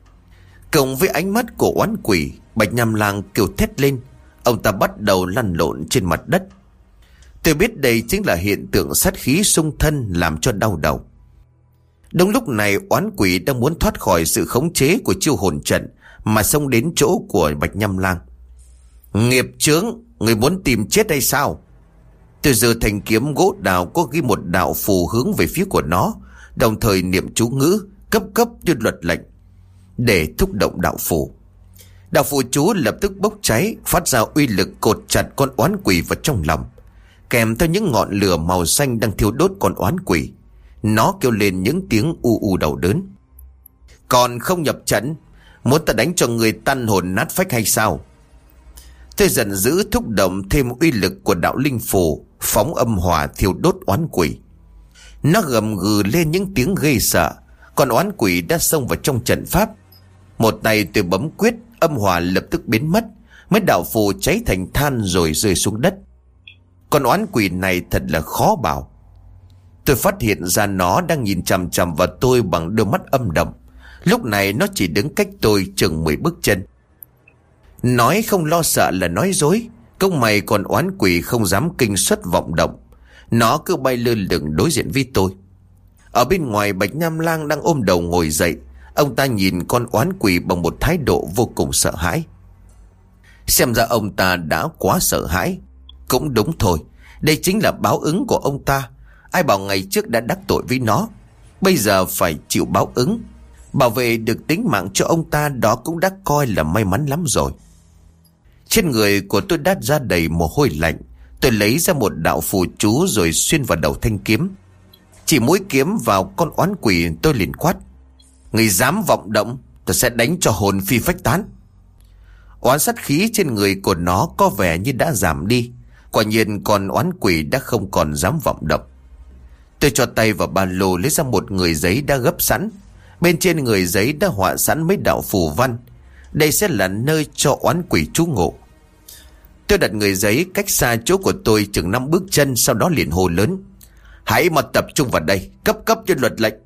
Cộng với ánh mắt của oán quỷ, Bạch Nham Lang kêu thét lên. Ông ta bắt đầu lăn lộn trên mặt đất. Tôi biết đây chính là hiện tượng sát khí xung thân làm cho đau đầu. Đúng lúc này, oán quỷ đang muốn thoát khỏi sự khống chế của chiêu hồn trận mà xông đến chỗ của Bạch Nham Lang. Nghiệp chướng, người muốn tìm chết hay sao? Tôi giơ thanh kiếm gỗ đào có ghi một đạo phù hướng về phía của nó, đồng thời niệm chú ngữ cấp như luật lệnh để thúc động đạo phù. Đạo phù chú lập tức bốc cháy, phát ra uy lực cột chặt con oán quỷ vào trong lòng, kèm theo những ngọn lửa màu xanh đang thiêu đốt con oán quỷ. Nó kêu lên những tiếng u đau đớn. Còn không nhập trận, muốn ta đánh cho người tan hồn nát phách hay sao? Tôi giận dữ thúc động thêm uy lực của đạo linh phù, phóng âm hỏa thiêu đốt oán quỷ. Nó gầm gừ lên những tiếng ghê sợ. Còn oán quỷ đã xông vào trong trận pháp. Một tay tôi bấm quyết, âm hỏa lập tức biến mất. Mấy đạo phù cháy thành than rồi rơi xuống đất. Còn oán quỷ này thật là khó bảo. Tôi phát hiện ra nó đang nhìn chằm chằm vào tôi bằng đôi mắt âm độc. Lúc này nó chỉ đứng cách tôi chừng 10 bước chân. Nói không lo sợ là nói dối. Công mày còn oán quỷ không dám kinh suất vọng động. Nó cứ bay lơ lửng đối diện với tôi. Ở bên ngoài, Bạch Nham Lang đang ôm đầu ngồi dậy. Ông ta nhìn con oán quỷ bằng một thái độ vô cùng sợ hãi. Xem ra ông ta đã quá sợ hãi. Cũng đúng thôi, đây chính là báo ứng của ông ta. Ai bảo ngày trước đã đắc tội với nó, bây giờ phải chịu báo ứng. Bảo vệ được tính mạng cho ông ta, đó cũng đã coi là may mắn lắm rồi. Trên người của tôi đát ra đầy mồ hôi lạnh. Tôi lấy ra một đạo phù chú rồi xuyên vào đầu thanh kiếm. Chỉ mũi kiếm vào con oán quỷ, tôi liền quát: người dám vọng động, tôi sẽ đánh cho hồn phi phách tán. Oán sát khí trên người của nó có vẻ như đã giảm đi. Quả nhiên con oán quỷ đã không còn dám vọng động. Tôi cho tay vào ba lô lấy ra một người giấy đã gấp sẵn. Bên trên người giấy đã họa sẵn mấy đạo phù văn. Đây sẽ là nơi cho oán quỷ trú ngụ. Tôi đặt người giấy cách xa chỗ của tôi chừng 5 bước chân, sau đó liền hô lớn: hãy mà tập trung vào đây, cấp cho luật lệnh.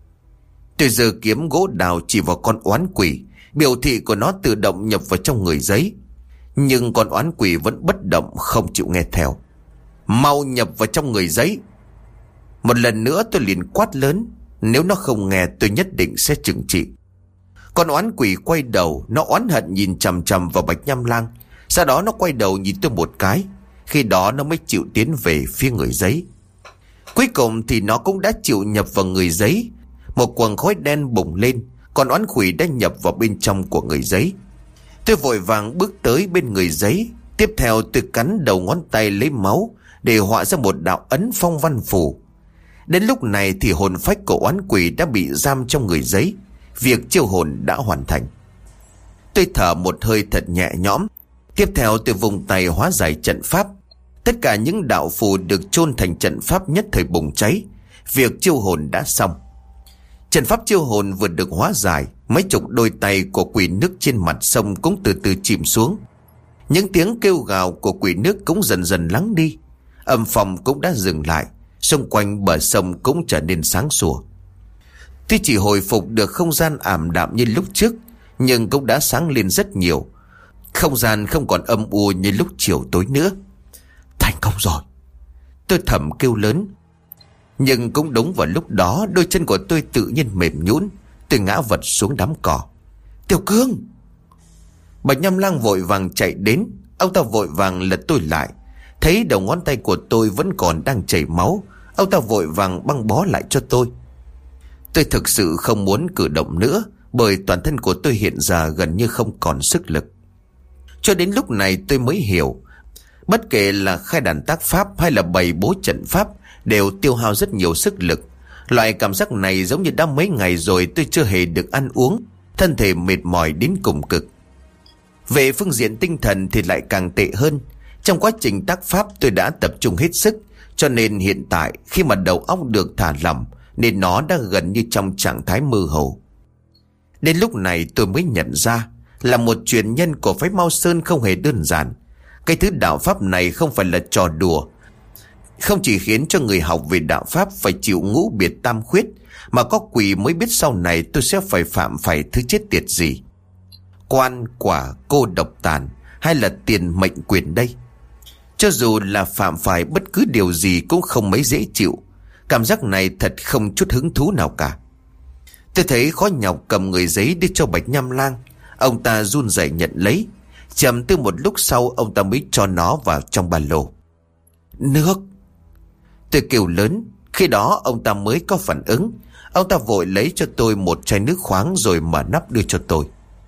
Tôi giơ kiếm gỗ đào chỉ vào con oán quỷ, biểu thị của nó tự động nhập vào trong người giấy. Nhưng con oán quỷ vẫn bất động, không chịu nghe theo. Mau nhập vào trong người giấy. Một lần nữa tôi liền quát lớn. Nếu nó không nghe tôi nhất định sẽ trừng trị. Con oán quỷ quay đầu, nó oán hận nhìn chằm chằm vào Bạch Nham Lang. Sau đó nó quay đầu nhìn tôi một cái. Khi đó nó mới chịu tiến về phía người giấy. Cuối cùng thì nó cũng đã chịu nhập vào người giấy. Một quầng khói đen bùng lên. Con oán quỷ đã nhập vào bên trong của người giấy. Tôi vội vàng bước tới bên người giấy. Tiếp theo tôi cắn đầu ngón tay lấy máu để họa ra một đạo ấn phong văn phù. Đến lúc này thì hồn phách của oán quỷ đã bị giam trong người giấy. Việc chiêu hồn đã hoàn thành. Tôi thở một hơi thật nhẹ nhõm. Tiếp theo tôi vùng tay hóa giải trận pháp. Tất cả những đạo phù được chôn thành trận pháp nhất thời bùng cháy. Việc chiêu hồn đã xong. Trận pháp chiêu hồn vừa được hóa giải, mấy chục đôi tay của quỷ nước trên mặt sông cũng từ từ chìm xuống. Những tiếng kêu gào của quỷ nước cũng dần dần lắng đi. Âm phong cũng đã dừng lại. Xung quanh bờ sông cũng trở nên sáng sủa. Tuy chỉ hồi phục được không gian ảm đạm như lúc trước, nhưng cũng đã sáng lên rất nhiều. Không gian không còn âm u như lúc chiều tối nữa. Thành công rồi, tôi thầm kêu lớn. Nhưng cũng đúng vào lúc đó, đôi chân của tôi tự nhiên mềm nhũn, tôi ngã vật xuống đám cỏ. Tiểu Cương! Bạch Nham Lang vội vàng chạy đến. Ông ta vội vàng lật tôi lại. Thấy đầu ngón tay của tôi vẫn còn đang chảy máu, ông ta vội vàng băng bó lại cho tôi. Tôi thực sự không muốn cử động nữa, bởi toàn thân của tôi hiện giờ gần như không còn sức lực. Cho đến lúc này tôi mới hiểu, bất kể là khai đàn tác pháp hay là bày bố trận pháp đều tiêu hao rất nhiều sức lực. Loại cảm giác này giống như đã mấy ngày rồi tôi chưa hề được ăn uống, thân thể mệt mỏi đến cùng cực. Về phương diện tinh thần thì lại càng tệ hơn. Trong quá trình tác pháp tôi đã tập trung hết sức, cho nên hiện tại khi mà đầu óc được thả lỏng nên nó đã gần như trong trạng thái mơ hồ. Đến lúc này tôi mới nhận ra là một truyền nhân của phái Mao Sơn không hề đơn giản. Cái thứ đạo pháp này không phải là trò đùa. Không chỉ khiến cho người học về đạo pháp phải chịu ngũ biệt tam khuyết, mà có quỷ mới biết sau này tôi sẽ phải phạm phải thứ chết tiệt gì. Quan, quả, cô độc tàn hay là tiền mệnh quyền đây. Cho dù là phạm phải bất cứ điều gì cũng không mấy dễ chịu. Cảm giác này thật không chút hứng thú nào cả. Tôi thấy khó nhọc cầm người giấy đi cho Bạch Nham Lang. Ông ta run rẩy nhận lấy. Trầm tư một lúc sau ông ta mới cho nó vào trong ba lô. Nước! Tôi kêu lớn. Khi đó ông ta mới có phản ứng. Ông ta vội lấy cho tôi một chai nước khoáng rồi mở nắp đưa cho tôi.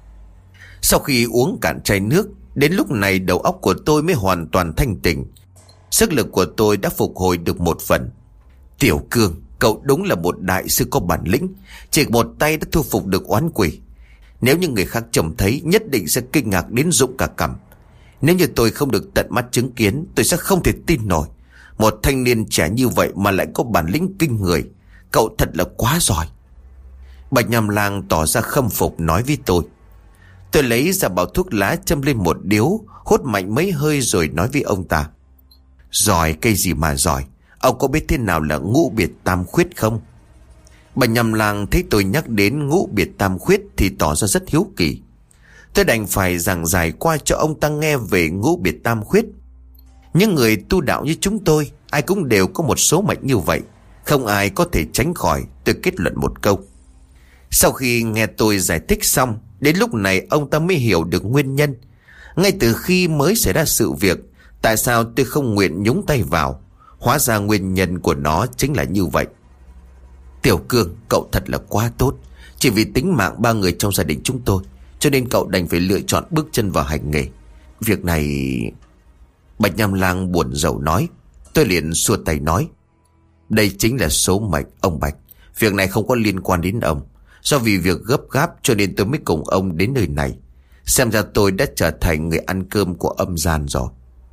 Sau khi uống cạn chai nước, đến lúc này đầu óc của tôi mới hoàn toàn thanh tỉnh. Sức lực của tôi đã phục hồi được một phần. Tiểu Cương, cậu đúng là một đại sư có bản lĩnh. Chỉ một tay đã thu phục được oán quỷ. Nếu như người khác trông thấy nhất định sẽ kinh ngạc đến rụng cả cằm. Nếu như tôi không được tận mắt chứng kiến, tôi sẽ không thể tin nổi. Một thanh niên trẻ như vậy mà lại có bản lĩnh kinh người. Cậu thật là quá giỏi. Bạch Nham Lang tỏ ra khâm phục nói với tôi. Tôi lấy ra bao thuốc lá châm lên một điếu, hút mạnh mấy hơi rồi nói với ông ta. Giỏi cây gì mà giỏi. Ông có biết thế nào là ngũ biệt tam khuyết không? Bạch Nham Lang thấy tôi nhắc đến ngũ biệt tam khuyết thì tỏ ra rất hiếu kỳ. Tôi đành phải giảng giải qua cho ông ta nghe về ngũ biệt tam khuyết. Những người tu đạo như chúng tôi, ai cũng đều có một số mệnh như vậy. Không ai có thể tránh khỏi. Tôi kết luận một câu. Sau khi nghe tôi giải thích xong, đến lúc này ông ta mới hiểu được nguyên nhân. Ngay từ khi mới xảy ra sự việc, tại sao tôi không nguyện nhúng tay vào. Hóa ra nguyên nhân của nó chính là như vậy. Tiểu Cương, cậu thật là quá tốt. Chỉ vì tính mạng 3 người trong gia đình chúng tôi, cho nên cậu đành phải lựa chọn bước chân vào hành nghề. Việc này... Bạch Nham Lang buồn rầu nói. Tôi liền xua tay nói. Đây chính là số mệnh, ông Bạch. Việc này không có liên quan đến ông. Do vì việc gấp gáp cho nên tôi mới cùng ông đến nơi này. Xem ra tôi đã trở thành người ăn cơm của âm gian rồi.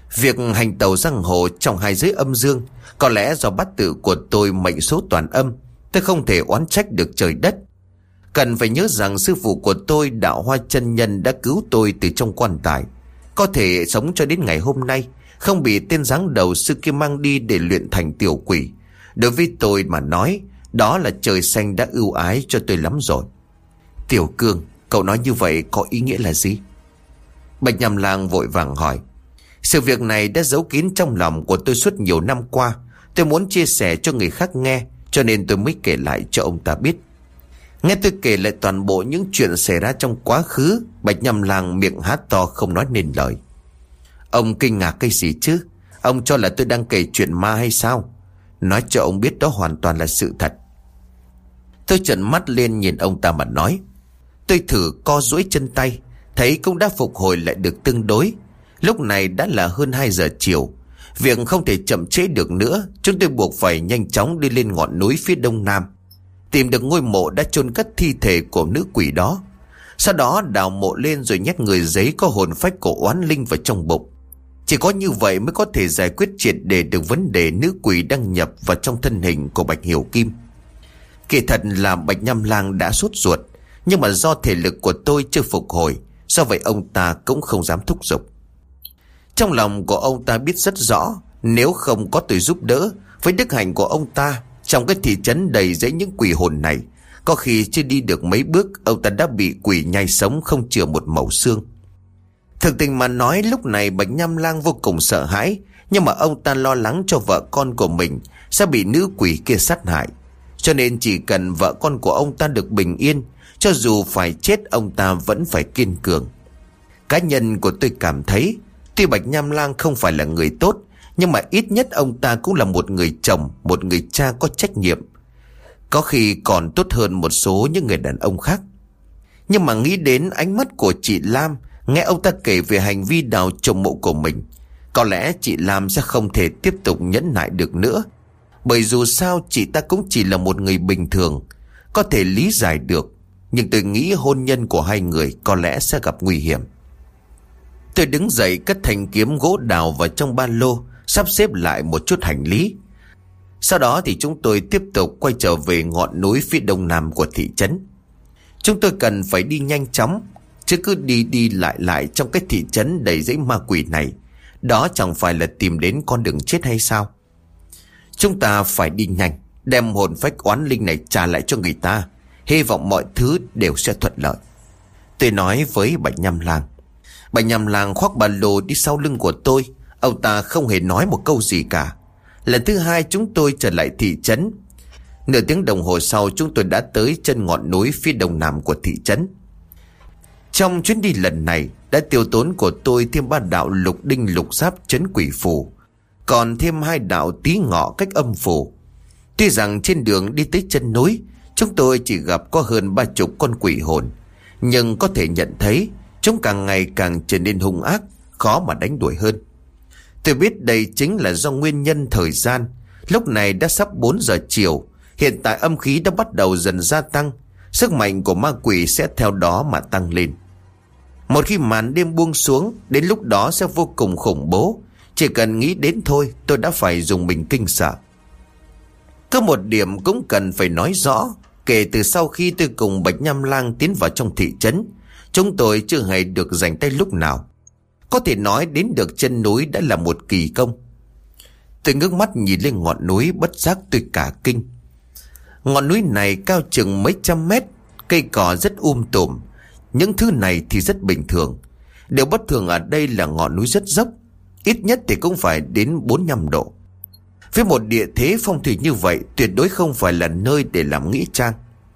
Việc hành tàu giang hồ trong hai giới âm dương có lẽ do bát tự của tôi mệnh số toàn âm. Tôi không thể oán trách được trời đất. Cần phải nhớ rằng sư phụ của tôi Đạo Hoa Chân Nhân đã cứu tôi từ trong quan tài, có thể sống cho đến ngày hôm nay, không bị tên giáng đầu sư kia mang đi để luyện thành tiểu quỷ. Đối với tôi mà nói, đó là trời xanh đã ưu ái cho tôi lắm rồi. Tiểu Cương, cậu nói như vậy có ý nghĩa là gì? Bạch Nham Lang vội vàng hỏi. Sự việc này đã giấu kín trong lòng của tôi suốt nhiều năm qua. Tôi muốn chia sẻ cho người khác nghe, cho nên tôi mới kể lại cho ông ta biết. Nghe tôi kể lại toàn bộ những chuyện xảy ra trong quá khứ, Bạch Nham Lang miệng há to không nói nên lời. Ông kinh ngạc cái gì chứ? Ông cho là tôi đang kể chuyện ma hay sao? Nói cho ông biết đó hoàn toàn là sự thật. Tôi trợn mắt lên nhìn ông ta mà nói. Tôi thử co duỗi chân tay, thấy cũng đã phục hồi lại được tương đối. Lúc này đã là hơn 2 giờ chiều. Việc không thể chậm trễ được nữa, chúng tôi buộc phải nhanh chóng đi lên ngọn núi phía đông nam, tìm được ngôi mộ đã chôn cất thi thể của nữ quỷ đó. Sau đó đào mộ lên rồi nhét người giấy có hồn phách của oán linh vào trong bụng. Chỉ có như vậy mới có thể giải quyết triệt để được vấn đề nữ quỷ đang nhập vào trong thân hình của Bạch Hiểu Kim. Kỳ thật là Bạch Nham Lang đã sốt ruột, nhưng mà do thể lực của tôi chưa phục hồi, do vậy ông ta cũng không dám thúc giục. Trong lòng của ông ta biết rất rõ, nếu không có tôi giúp đỡ, với đức hạnh của ông ta, trong cái thị trấn đầy dẫy những quỷ hồn này, có khi chưa đi được mấy bước, ông ta đã bị quỷ nhai sống không chừa một mẩu xương. Thực tình mà nói, lúc này Bạch Nham Lang vô cùng sợ hãi, nhưng mà ông ta lo lắng cho vợ con của mình sẽ bị nữ quỷ kia sát hại. Cho nên chỉ cần vợ con của ông ta được bình yên, cho dù phải chết ông ta vẫn phải kiên cường. Cá nhân của tôi cảm thấy, tuy Bạch Nham Lang không phải là người tốt, nhưng mà ít nhất ông ta cũng là một người chồng, một người cha có trách nhiệm. Có khi còn tốt hơn một số những người đàn ông khác. Nhưng mà nghĩ đến ánh mắt của chị Lam, nghe ông ta kể về hành vi đào trộm mộ của mình, có lẽ chị Lam sẽ không thể tiếp tục nhẫn nại được nữa. Bởi dù sao chị ta cũng chỉ là một người bình thường, có thể lý giải được. Nhưng tôi nghĩ hôn nhân của hai người có lẽ sẽ gặp nguy hiểm. Tôi đứng dậy cất thanh kiếm gỗ đào vào trong ba lô, sắp xếp lại một chút hành lý. Sau đó thì chúng tôi tiếp tục quay trở về ngọn núi phía đông nam của thị trấn. Chúng tôi cần phải đi nhanh chóng, chứ cứ đi lại trong cái thị trấn đầy dẫy ma quỷ này, đó chẳng phải là tìm đến con đường chết hay sao? Chúng ta phải đi nhanh, đem hồn phách oán linh này trả lại cho người ta, hy vọng mọi thứ đều sẽ thuận lợi. Tôi nói với Bạch Nham Lang. Bạch Nham Lang khoác ba lô đi sau lưng của tôi. Ông ta không hề nói một câu gì cả. Lần thứ hai chúng tôi trở lại thị trấn. Nửa tiếng đồng hồ sau chúng tôi đã tới chân ngọn núi phía đông nam của thị trấn. Trong chuyến đi lần này đã tiêu tốn của tôi thêm 3 đạo lục đinh lục giáp trấn quỷ phù, còn thêm 2 đạo tí ngọ cách âm phù. Tuy rằng trên đường đi tới chân núi chúng tôi chỉ gặp có hơn 30 con quỷ hồn, nhưng có thể nhận thấy chúng càng ngày càng trở nên hung ác, khó mà đánh đuổi hơn. Tôi biết đây chính là do nguyên nhân thời gian. Lúc này đã sắp 4 giờ chiều, hiện tại âm khí đã bắt đầu dần gia tăng, sức mạnh của ma quỷ sẽ theo đó mà tăng lên. Một khi màn đêm buông xuống, đến lúc đó sẽ vô cùng khủng bố. Chỉ cần nghĩ đến thôi tôi đã phải dùng mình kinh sợ. Có một điểm cũng cần phải nói rõ. Kể từ sau khi tôi cùng Bạch Nham Lang tiến vào trong thị trấn, chúng tôi chưa hề được rảnh tay lúc nào. Có thể nói đến được chân núi đã là một kỳ công. Tôi ngước mắt nhìn lên ngọn núi, bất giác tôi cả kinh. Ngọn núi này cao chừng mấy trăm mét, cây cỏ rất tùm. Những thứ này thì rất bình thường. Điều bất thường ở đây là ngọn núi rất dốc, ít nhất thì cũng phải đến 45 độ. Với một địa thế phong thủy như vậy, tuyệt đối không phải là nơi để làm nghĩa trang.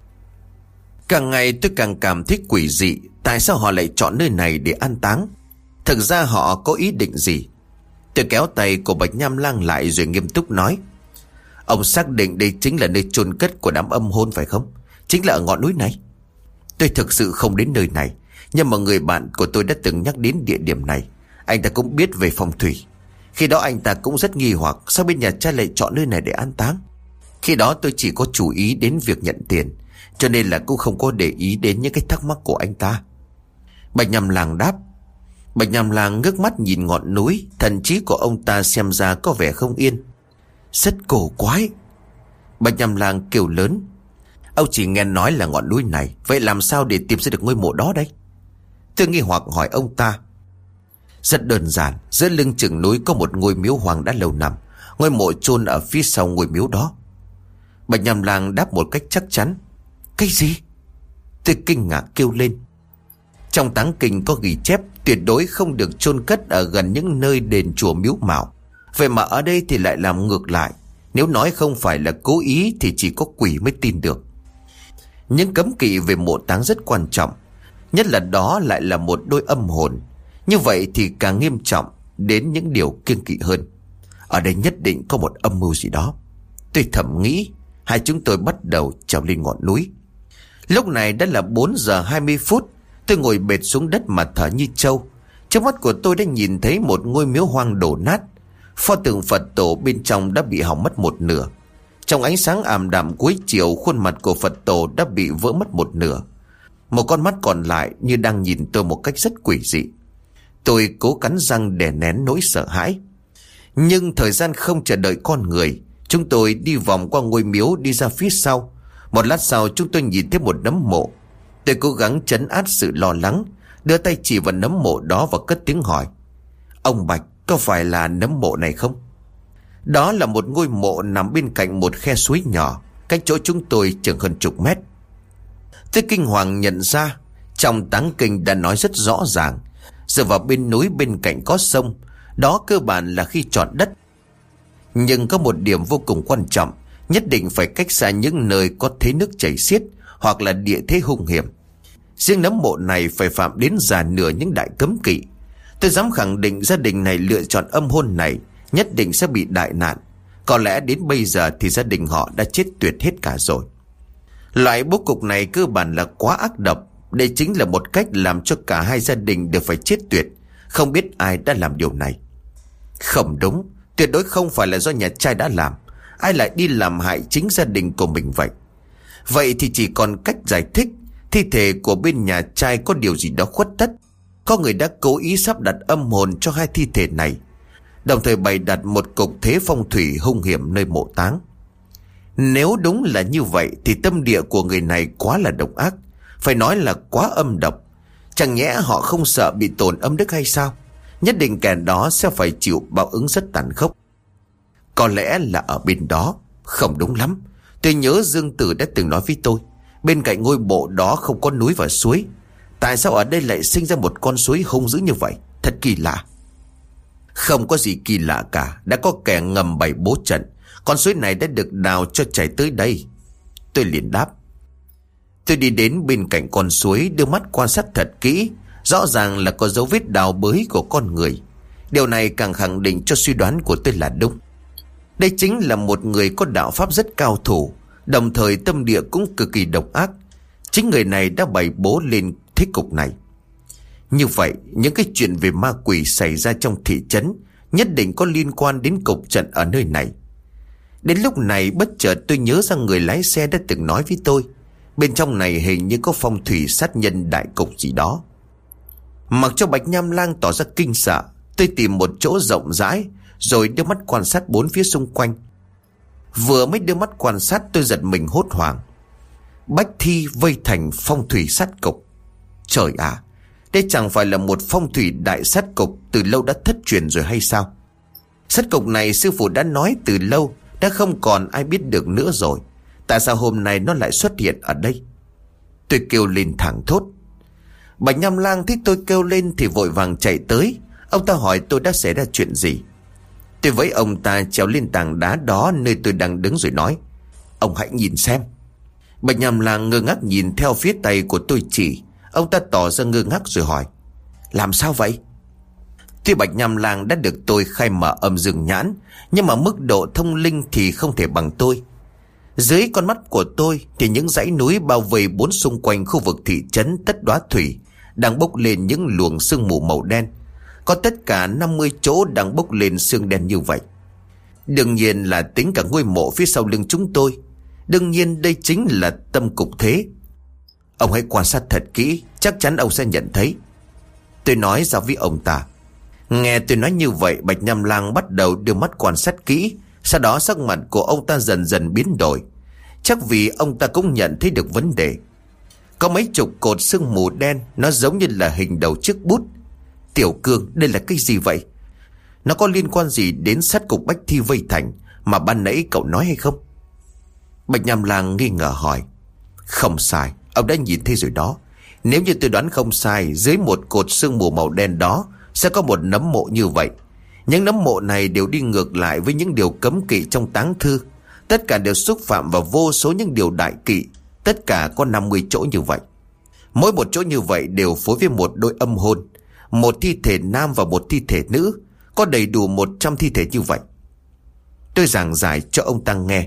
Càng ngày tôi càng cảm thấy quỷ dị. Tại sao họ lại chọn nơi này để an táng? Thực ra họ có ý định gì? Tôi kéo tay của Bạch Nham Lang lại rồi nghiêm túc nói. Ông xác định đây chính là nơi chôn cất của đám âm hồn phải không? Chính là ở ngọn núi này. Tôi thực sự không đến nơi này, nhưng mà người bạn của tôi đã từng nhắc đến địa điểm này. Anh ta cũng biết về phong thủy. Khi đó anh ta cũng rất nghi hoặc sao bên nhà trai lại chọn nơi này để an táng. Khi đó tôi chỉ có chú ý đến việc nhận tiền, cho nên là cũng không có để ý đến những cái thắc mắc của anh ta. Bạch Nham Lang đáp. Bạch Nham Lang ngước mắt nhìn ngọn núi. Thần trí của ông ta xem ra có vẻ không yên. Rất cổ quái. Bạch Nham Lang kêu lớn. Ông chỉ nghe nói là ngọn núi này, vậy làm sao để tìm ra được ngôi mộ đó đây? Tôi nghi hoặc hỏi ông ta. Rất đơn giản, giữa lưng chừng núi có một ngôi miếu hoang đã lâu năm. Ngôi mộ chôn ở phía sau ngôi miếu đó. Bạch Nham Lang đáp một cách chắc chắn. Cái gì? Tôi kinh ngạc kêu lên. Trong táng kinh có ghi chép tuyệt đối không được chôn cất ở gần những nơi đền chùa miếu mạo. Vậy mà ở đây thì lại làm ngược lại. Nếu nói không phải là cố ý thì chỉ có quỷ mới tin được. Những cấm kỵ về mộ táng rất quan trọng, nhất là đó lại là một đôi âm hồn. Như vậy thì càng nghiêm trọng đến những điều kiêng kỵ hơn. Ở đây nhất định có một âm mưu gì đó. Tôi thầm nghĩ. Hai chúng tôi bắt đầu trèo lên ngọn núi. Lúc này đã là 4 giờ 20 phút. Tôi ngồi bệt xuống đất mà thở như trâu. Trước mắt của tôi đã nhìn thấy một ngôi miếu hoang đổ nát. Pho tượng Phật tổ bên trong đã bị hỏng mất một nửa. Trong ánh sáng ảm đạm cuối chiều, khuôn mặt của Phật tổ đã bị vỡ mất một nửa. Một con mắt còn lại như đang nhìn tôi một cách rất quỷ dị. Tôi cố cắn răng đè nén nỗi sợ hãi. Nhưng thời gian không chờ đợi con người. Chúng tôi đi vòng qua ngôi miếu đi ra phía sau. Một lát sau chúng tôi nhìn thấy một nấm mộ. Tôi cố gắng trấn át sự lo lắng, đưa tay chỉ vào nấm mộ đó và cất tiếng hỏi. Ông Bạch, có phải là nấm mộ này không? Đó là một ngôi mộ nằm bên cạnh một khe suối nhỏ, cách chỗ chúng tôi chừng hơn chục mét. Tôi kinh hoàng nhận ra trong táng kinh đã nói rất rõ ràng, dựa vào bên núi bên cạnh có sông, đó cơ bản là khi chọn đất. Nhưng có một điểm vô cùng quan trọng, nhất định phải cách xa những nơi có thế nước chảy xiết hoặc là địa thế hung hiểm. Riêng nấm mộ này phải phạm đến già nửa những đại cấm kỵ. Tôi dám khẳng định gia đình này lựa chọn âm hôn này nhất định sẽ bị đại nạn. Có lẽ đến bây giờ thì gia đình họ đã chết tuyệt hết cả rồi. Loại bố cục này cơ bản là quá ác độc. Đây chính là một cách làm cho cả hai gia đình đều phải chết tuyệt. Không biết ai đã làm điều này. Không đúng, tuyệt đối không phải là do nhà trai đã làm. Ai lại đi làm hại chính gia đình của mình vậy? Vậy thì chỉ còn cách giải thích. Thi thể của bên nhà trai có điều gì đó khuất tất. Có người đã cố ý sắp đặt âm hồn cho hai thi thể này, đồng thời bày đặt một cục thế phong thủy hung hiểm nơi mộ táng. Nếu đúng là như vậy thì tâm địa của người này quá là độc ác, phải nói là quá âm độc. Chẳng nhẽ họ không sợ bị tổn âm đức hay sao? Nhất định kẻ đó sẽ phải chịu báo ứng rất tàn khốc. Có lẽ là ở bên đó. Không đúng lắm. Tôi nhớ Dương Tử đã từng nói với tôi, bên cạnh ngôi mộ đó không có núi và suối. Tại sao ở đây lại sinh ra một con suối hung dữ như vậy? Thật kỳ lạ. Không có gì kỳ lạ cả. Đã có kẻ ngầm bày bố trận. Con suối này đã được đào cho chảy tới đây. Tôi liền đáp. Tôi đi đến bên cạnh con suối, đưa mắt quan sát thật kỹ. Rõ ràng là có dấu vết đào bới của con người. Điều này càng khẳng định cho suy đoán của tôi là đúng. Đây chính là một người có đạo pháp rất cao thủ, đồng thời tâm địa cũng cực kỳ độc ác. Chính người này đã bày bố lên thế cục này. Như vậy, những cái chuyện về ma quỷ xảy ra trong thị trấn nhất định có liên quan đến cục trận ở nơi này. Đến lúc này bất chợt tôi nhớ ra người lái xe đã từng nói với tôi, bên trong này hình như có phong thủy sát nhân đại cục gì đó. Mặc cho Bạch Nham Lang tỏ ra kinh sợ, tôi tìm một chỗ rộng rãi rồi đưa mắt quan sát bốn phía xung quanh. Vừa mới đưa mắt quan sát tôi giật mình hốt hoảng. Bách thi vây thành phong thủy sát cục. Trời ạ, đây chẳng phải là một phong thủy đại sát cục từ lâu đã thất truyền rồi hay sao? Sát cục này sư phụ đã nói từ lâu, đã không còn ai biết được nữa rồi. Tại sao hôm nay nó lại xuất hiện ở đây? Tôi kêu lên thảng thốt. Bạch Nham Lang thấy tôi kêu lên thì vội vàng chạy tới. Ông ta hỏi tôi đã xảy ra chuyện gì. Tôi với ông ta trèo lên tảng đá đó nơi tôi đang đứng rồi nói, ông hãy nhìn xem. Bạch Nham Lang ngơ ngác nhìn theo phía tay của tôi chỉ. Ông ta tỏ ra ngơ ngác rồi hỏi, làm sao vậy? Tuy Bạch Nham Lang đã được tôi khai mở âm dương nhãn, nhưng mà mức độ thông linh thì không thể bằng tôi. Dưới con mắt của tôi thì những dãy núi bao vây bốn xung quanh khu vực thị trấn Tất Đóa Thủy đang bốc lên những luồng sương mù màu đen. Có tất cả 50 chỗ đang bốc lên sương đen như vậy. Đương nhiên là tính cả ngôi mộ phía sau lưng chúng tôi. Đương nhiên đây chính là tâm cục thế. Ông hãy quan sát thật kỹ, chắc chắn ông sẽ nhận thấy. Tôi nói ra với ông ta. Nghe tôi nói như vậy, Bạch Nham Lang bắt đầu đưa mắt quan sát kỹ. Sau đó sắc mặt của ông ta dần dần biến đổi. Chắc vì ông ta cũng nhận thấy được vấn đề. Có mấy chục cột sương mù đen, nó giống như là hình đầu chiếc bút. Tiểu Cương, đây là cái gì vậy? Nó có liên quan gì đến sát cục Bách Thi vây thành mà ban nãy cậu nói hay không? Bạch Nham Lang nghi ngờ hỏi. Không sai, ông đã nhìn thấy rồi đó. Nếu như tôi đoán không sai, dưới một cột sương mù màu đen đó sẽ có một nấm mộ như vậy. Những nấm mộ này đều đi ngược lại với những điều cấm kỵ trong táng thư. Tất cả đều xúc phạm vào vô số những điều đại kỵ. Tất cả có 50 chỗ như vậy. Mỗi một chỗ như vậy đều phối với một đôi âm hồn, một thi thể nam và một thi thể nữ. Có đầy đủ 100 thi thể như vậy. Tôi giảng giải cho ông ta nghe.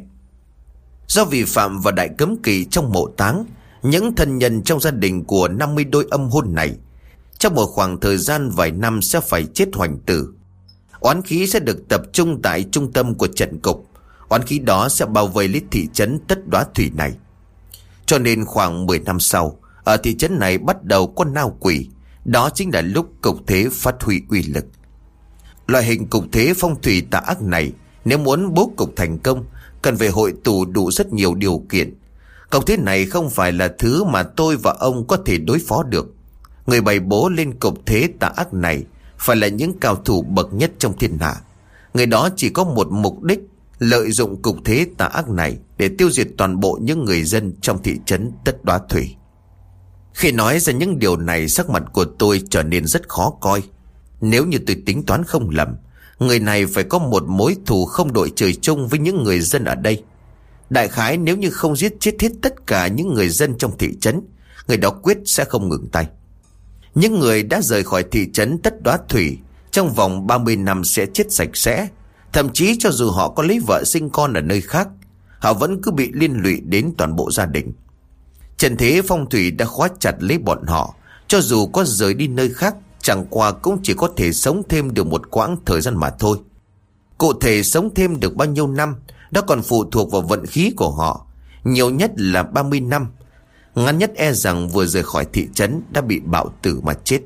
Do vi phạm vào đại cấm kỵ trong mộ táng, những thân nhân trong gia đình của 50 đôi âm hồn này trong một khoảng thời gian vài năm sẽ phải chết hoành tử. Oán khí sẽ được tập trung tại trung tâm của trận cục. Oán khí đó sẽ bao vây lấy thị trấn Tất Đóa Thủy này. Cho nên khoảng 10 năm sau, ở thị trấn này bắt đầu có nao quỷ. Đó chính là lúc cục thế phát huy uy lực. Loại hình cục thế phong thủy tà ác này, nếu muốn bố cục thành công, cần phải hội tụ đủ rất nhiều điều kiện. Cục thế này không phải là thứ mà tôi và ông có thể đối phó được. Người bày bố lên cục thế tà ác này phải là những cao thủ bậc nhất trong thiên hạ. Người đó chỉ có một mục đích, lợi dụng cục thế tà ác này để tiêu diệt toàn bộ những người dân trong thị trấn Tất Đóa Thủy. Khi nói ra những điều này, sắc mặt của tôi trở nên rất khó coi. Nếu như tôi tính toán không lầm, người này phải có một mối thù không đội trời chung với những người dân ở đây. Đại khái nếu như không giết chết hết tất cả những người dân trong thị trấn, người đó quyết sẽ không ngừng tay. Những người đã rời khỏi thị trấn Tất Đóa Thủy trong vòng 30 năm sẽ chết sạch sẽ. Thậm chí cho dù họ có lấy vợ sinh con ở nơi khác, họ vẫn cứ bị liên lụy đến toàn bộ gia đình. Trận thế phong thủy đã khóa chặt lấy bọn họ. Cho dù có rời đi nơi khác, chẳng qua cũng chỉ có thể sống thêm được một quãng thời gian mà thôi. Cụ thể sống thêm được bao nhiêu năm, đó còn phụ thuộc vào vận khí của họ. Nhiều nhất là 30 năm. Ngắn nhất e rằng vừa rời khỏi thị trấn đã bị bạo tử mà chết.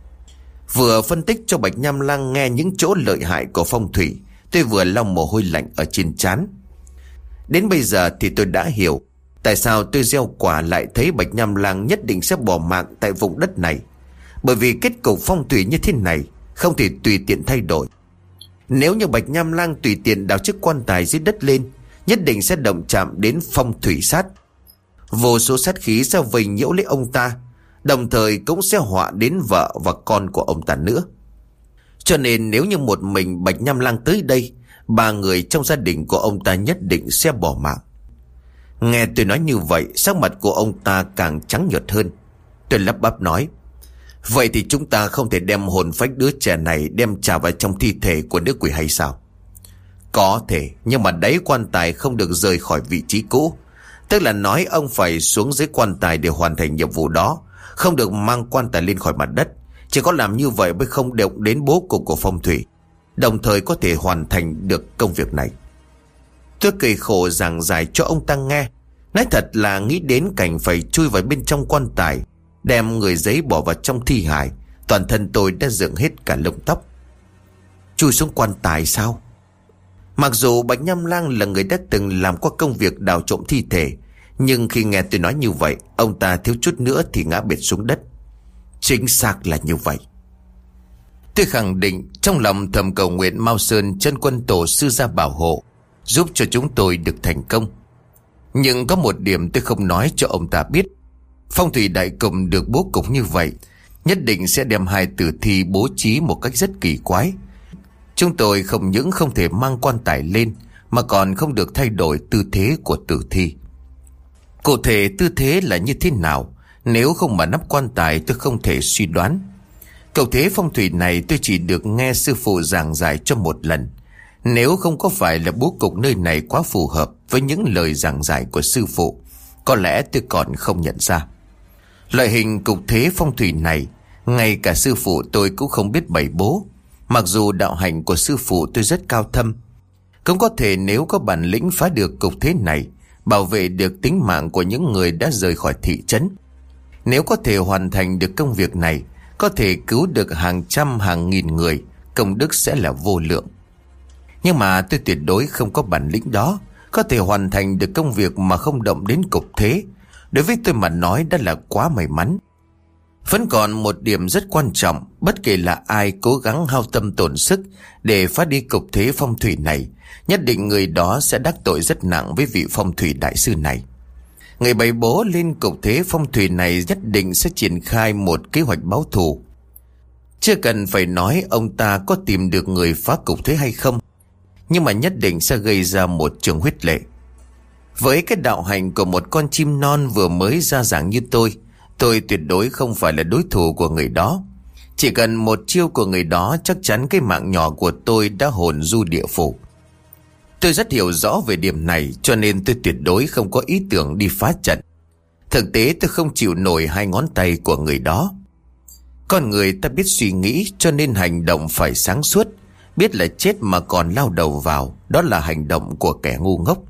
Vừa phân tích cho Bạch Nham Lang nghe những chỗ lợi hại của phong thủy, tôi vừa lau mồ hôi lạnh ở trên trán. Đến bây giờ thì tôi đã hiểu tại sao tôi gieo quả lại thấy Bạch Nham Lang nhất định sẽ bỏ mạng tại vùng đất này. Bởi vì kết cục phong thủy như thế này không thể tùy tiện thay đổi. Nếu như Bạch Nham Lang tùy tiện đào chiếc quan tài dưới đất lên, nhất định sẽ động chạm đến phong thủy sát. Vô số sát khí sẽ vây nhiễu lấy ông ta, đồng thời cũng sẽ họa đến vợ và con của ông ta nữa. Cho nên nếu như một mình Bạch Nham Lang tới đây, 3 người trong gia đình của ông ta nhất định sẽ bỏ mạng. Nghe tôi nói như vậy, sắc mặt của ông ta càng trắng nhợt hơn. Tôi lắp bắp nói, vậy thì chúng ta không thể đem hồn phách đứa trẻ này đem trả vào trong thi thể của nữ quỷ hay sao? Có thể, nhưng mà đáy quan tài không được rời khỏi vị trí cũ. Tức là nói ông phải xuống dưới quan tài để hoàn thành nhiệm vụ đó, không được mang quan tài lên khỏi mặt đất. Chỉ có làm như vậy mới không động đến bố cục của phong thủy, đồng thời có thể hoàn thành được công việc này. Tôi cười khổ giảng giải cho ông ta nghe. Nói thật là nghĩ đến cảnh phải chui vào bên trong quan tài, đem người giấy bỏ vào trong thi hài, toàn thân tôi đã dựng hết cả lông tóc. Chui xuống quan tài sao? Mặc dù Bạch Nham Lang là người đã từng làm qua công việc đào trộm thi thể, nhưng khi nghe tôi nói như vậy, ông ta thiếu chút nữa thì ngã bệt xuống đất. Chính xác là như vậy. Tôi khẳng định, trong lòng thầm cầu nguyện Mao Sơn Chân Quân Tổ sư ra bảo hộ, giúp cho chúng tôi được thành công. Nhưng có một điểm tôi không nói cho ông ta biết. Phong thủy đại cục được bố cục như vậy, nhất định sẽ đem hai tử thi bố trí một cách rất kỳ quái. Chúng tôi không những không thể mang quan tài lên, mà còn không được thay đổi tư thế của tử thi. Cụ thể tư thế là như thế nào, nếu không mà nắp quan tài tôi không thể suy đoán. Cầu thế phong thủy này tôi chỉ được nghe sư phụ giảng giải cho một lần. Nếu không có phải là bố cục nơi này quá phù hợp với những lời giảng giải của sư phụ, có lẽ tôi còn không nhận ra. Loại hình cục thế phong thủy này, ngay cả sư phụ tôi cũng không biết bày bố. Mặc dù đạo hành của sư phụ tôi rất cao thâm, cũng có thể nếu có bản lĩnh phá được cục thế này, bảo vệ được tính mạng của những người đã rời khỏi thị trấn. Nếu có thể hoàn thành được công việc này, có thể cứu được hàng trăm hàng nghìn người, công đức sẽ là vô lượng. Nhưng mà tôi tuyệt đối không có bản lĩnh đó, có thể hoàn thành được công việc mà không động đến cục thế. Đối với tôi mà nói đã là quá may mắn. Vẫn còn một điểm rất quan trọng, bất kể là ai cố gắng hao tâm tổn sức để phá đi cục thế phong thủy này, nhất định người đó sẽ đắc tội rất nặng với vị phong thủy đại sư này. Người bày bố lên cục thế phong thủy này nhất định sẽ triển khai một kế hoạch báo thù. Chưa cần phải nói ông ta có tìm được người phá cục thế hay không, nhưng mà nhất định sẽ gây ra một trường huyết lệ. Với cái đạo hành của một con chim non vừa mới ra dáng như tôi tuyệt đối không phải là đối thủ của người đó. Chỉ cần một chiêu của người đó, chắc chắn cái mạng nhỏ của tôi đã hồn du địa phủ. Tôi rất hiểu rõ về điểm này, cho nên tôi tuyệt đối không có ý tưởng đi phá trận. Thực tế tôi không chịu nổi hai ngón tay của người đó. Con người ta biết suy nghĩ, cho nên hành động phải sáng suốt. Biết là chết mà còn lao đầu vào, đó là hành động của kẻ ngu ngốc.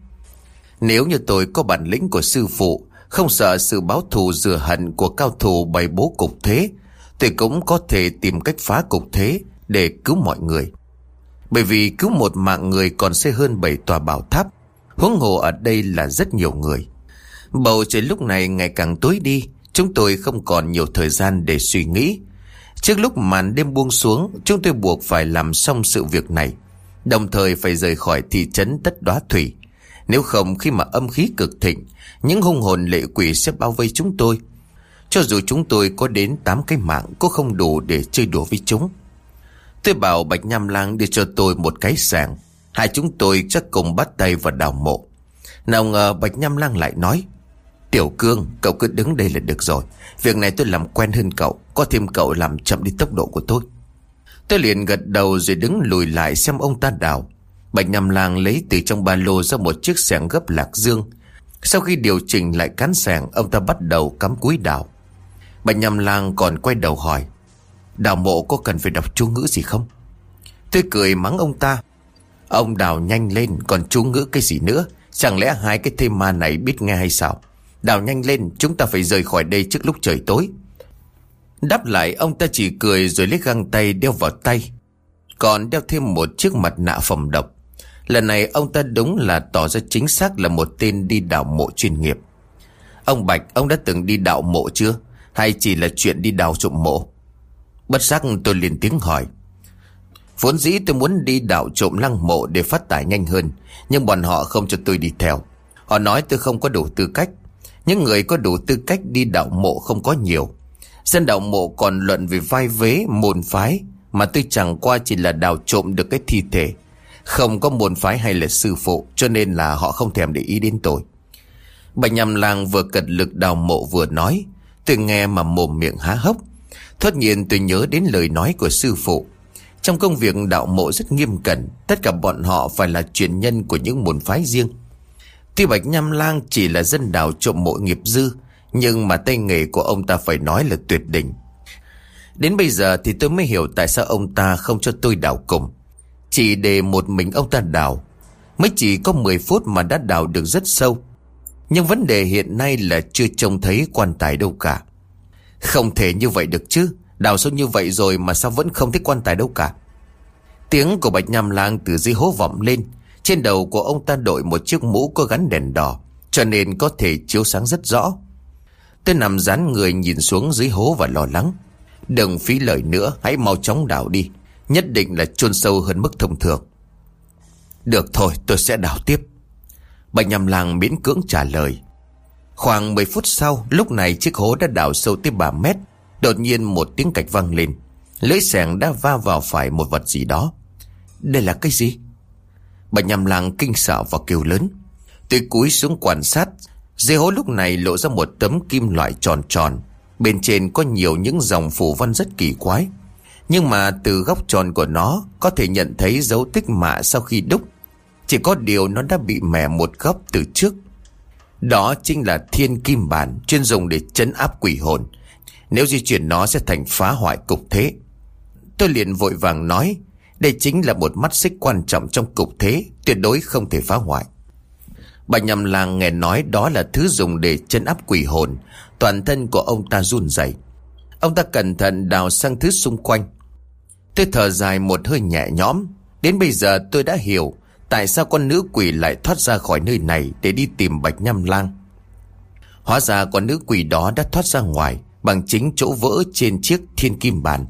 Nếu như tôi có bản lĩnh của sư phụ, không sợ sự báo thù rửa hận của cao thủ bày bố cục thế, tôi cũng có thể tìm cách phá cục thế để cứu mọi người. Bởi vì cứu một mạng người còn sẽ hơn 7 tòa bảo tháp, huống hồ ở đây là rất nhiều người. Bầu trời lúc này ngày càng tối đi, chúng tôi không còn nhiều thời gian để suy nghĩ. Trước lúc màn đêm buông xuống, chúng tôi buộc phải làm xong sự việc này, đồng thời phải rời khỏi thị trấn Tất Đóa Thủy. Nếu không, khi mà âm khí cực thịnh, những hung hồn lệ quỷ sẽ bao vây chúng tôi. Cho dù chúng tôi có đến 8 cái mạng cũng không đủ để chơi đùa với chúng. Tôi bảo Bạch Nham Lang đưa cho tôi một cái sàng. Hai chúng tôi chắc cùng bắt tay vào đào mộ. Nào ngờ Bạch Nham Lang lại nói: Tiểu Cương, cậu cứ đứng đây là được rồi. Việc này tôi làm quen hơn cậu, có thêm cậu làm chậm đi tốc độ của tôi. Tôi liền gật đầu rồi đứng lùi lại xem ông ta đào. Bạch Nham Lang lấy từ trong ba lô ra một chiếc xẻng gấp lạc dương. Sau khi điều chỉnh lại cán xẻng, ông ta bắt đầu cắm cúi đào. Bạch Nham Lang còn quay đầu hỏi: Đào mộ có cần phải đọc chú ngữ gì không? Tôi cười mắng ông ta: Ông đào nhanh lên, còn chú ngữ cái gì nữa? Chẳng lẽ hai cái thây ma này biết nghe hay sao? Đào nhanh lên, chúng ta phải rời khỏi đây trước lúc trời tối. Đáp lại ông ta chỉ cười rồi lấy găng tay đeo vào tay, còn đeo thêm một chiếc mặt nạ phòng độc. Lần này ông ta đúng là tỏ ra chính xác là một tên đi đào mộ chuyên nghiệp. Ông Bạch, ông đã từng đi đào mộ chưa? Hay chỉ là chuyện đi đào trộm mộ? Bất giác tôi liền tiếng hỏi. Vốn dĩ tôi muốn đi đào trộm lăng mộ để phát tài nhanh hơn, nhưng bọn họ không cho tôi đi theo. Họ nói tôi không có đủ tư cách. Những người có đủ tư cách đi đào mộ không có nhiều. Dân đào mộ còn luận về vai vế môn phái, mà tôi chẳng qua chỉ là đào trộm được cái thi thể, không có môn phái hay là sư phụ, cho nên là họ không thèm để ý đến tôi. Bạch Nham Lang vừa cật lực đào mộ vừa nói. Tôi nghe mà mồm miệng há hốc. Thoát nhiên tôi nhớ đến lời nói của sư phụ. Trong công việc đào mộ rất nghiêm cẩn, tất cả bọn họ phải là truyền nhân của những môn phái riêng. Tuy Bạch Nham Lang chỉ là dân đào trộm mộ nghiệp dư, nhưng mà tay nghề của ông ta phải nói là tuyệt đỉnh. Đến bây giờ thì tôi mới hiểu tại sao ông ta không cho tôi đào cùng. Chỉ để một mình ông ta đào, mới chỉ có 10 phút mà đã đào được rất sâu. Nhưng vấn đề hiện nay là chưa trông thấy quan tài đâu cả. Không thể như vậy được chứ. Đào sâu như vậy rồi mà sao vẫn không thấy quan tài đâu cả? Tiếng của Bạch Nham Lang từ dưới hố vọng lên. Trên đầu của ông ta đội một chiếc mũ có gắn đèn đỏ, cho nên có thể chiếu sáng rất rõ. Tôi nằm dán người nhìn xuống dưới hố và lo lắng. Đừng phí lời nữa, hãy mau chóng đào đi. Nhất định là chôn sâu hơn mức thông thường. Được thôi, tôi sẽ đào tiếp. Bạch Nham Lang miễn cưỡng trả lời. Khoảng 10 phút sau, lúc này chiếc hố đã đào sâu tới 3 mét. Đột nhiên một tiếng cạch vang lên. Lưỡi xẻng đã va vào phải một vật gì đó. Đây là cái gì? Bạch Nham Lang kinh sợ và kêu lớn. Tôi cúi xuống quan sát. Dưới hố lúc này lộ ra một tấm kim loại tròn tròn. Bên trên có nhiều những dòng phù văn rất kỳ quái. Nhưng mà từ góc tròn của nó có thể nhận thấy dấu tích mạ sau khi đúc. Chỉ có điều nó đã bị mẻ một góc từ trước. Đó chính là thiên kim bản, chuyên dùng để trấn áp quỷ hồn. Nếu di chuyển nó sẽ thành phá hoại cục thế. Tôi liền vội vàng nói, đây chính là một mắt xích quan trọng trong cục thế, tuyệt đối không thể phá hoại. Bạch Nham Lang nghe nói đó là thứ dùng để trấn áp quỷ hồn. Toàn thân của ông ta run rẩy. Ông ta cẩn thận đào sang thứ xung quanh. Tôi thở dài một hơi nhẹ nhõm. Đến bây giờ tôi đã hiểu tại sao con nữ quỷ lại thoát ra khỏi nơi này để đi tìm Bạch Nham Lang. Hóa ra con nữ quỷ đó đã thoát ra ngoài bằng chính chỗ vỡ trên chiếc thiên kim bàn.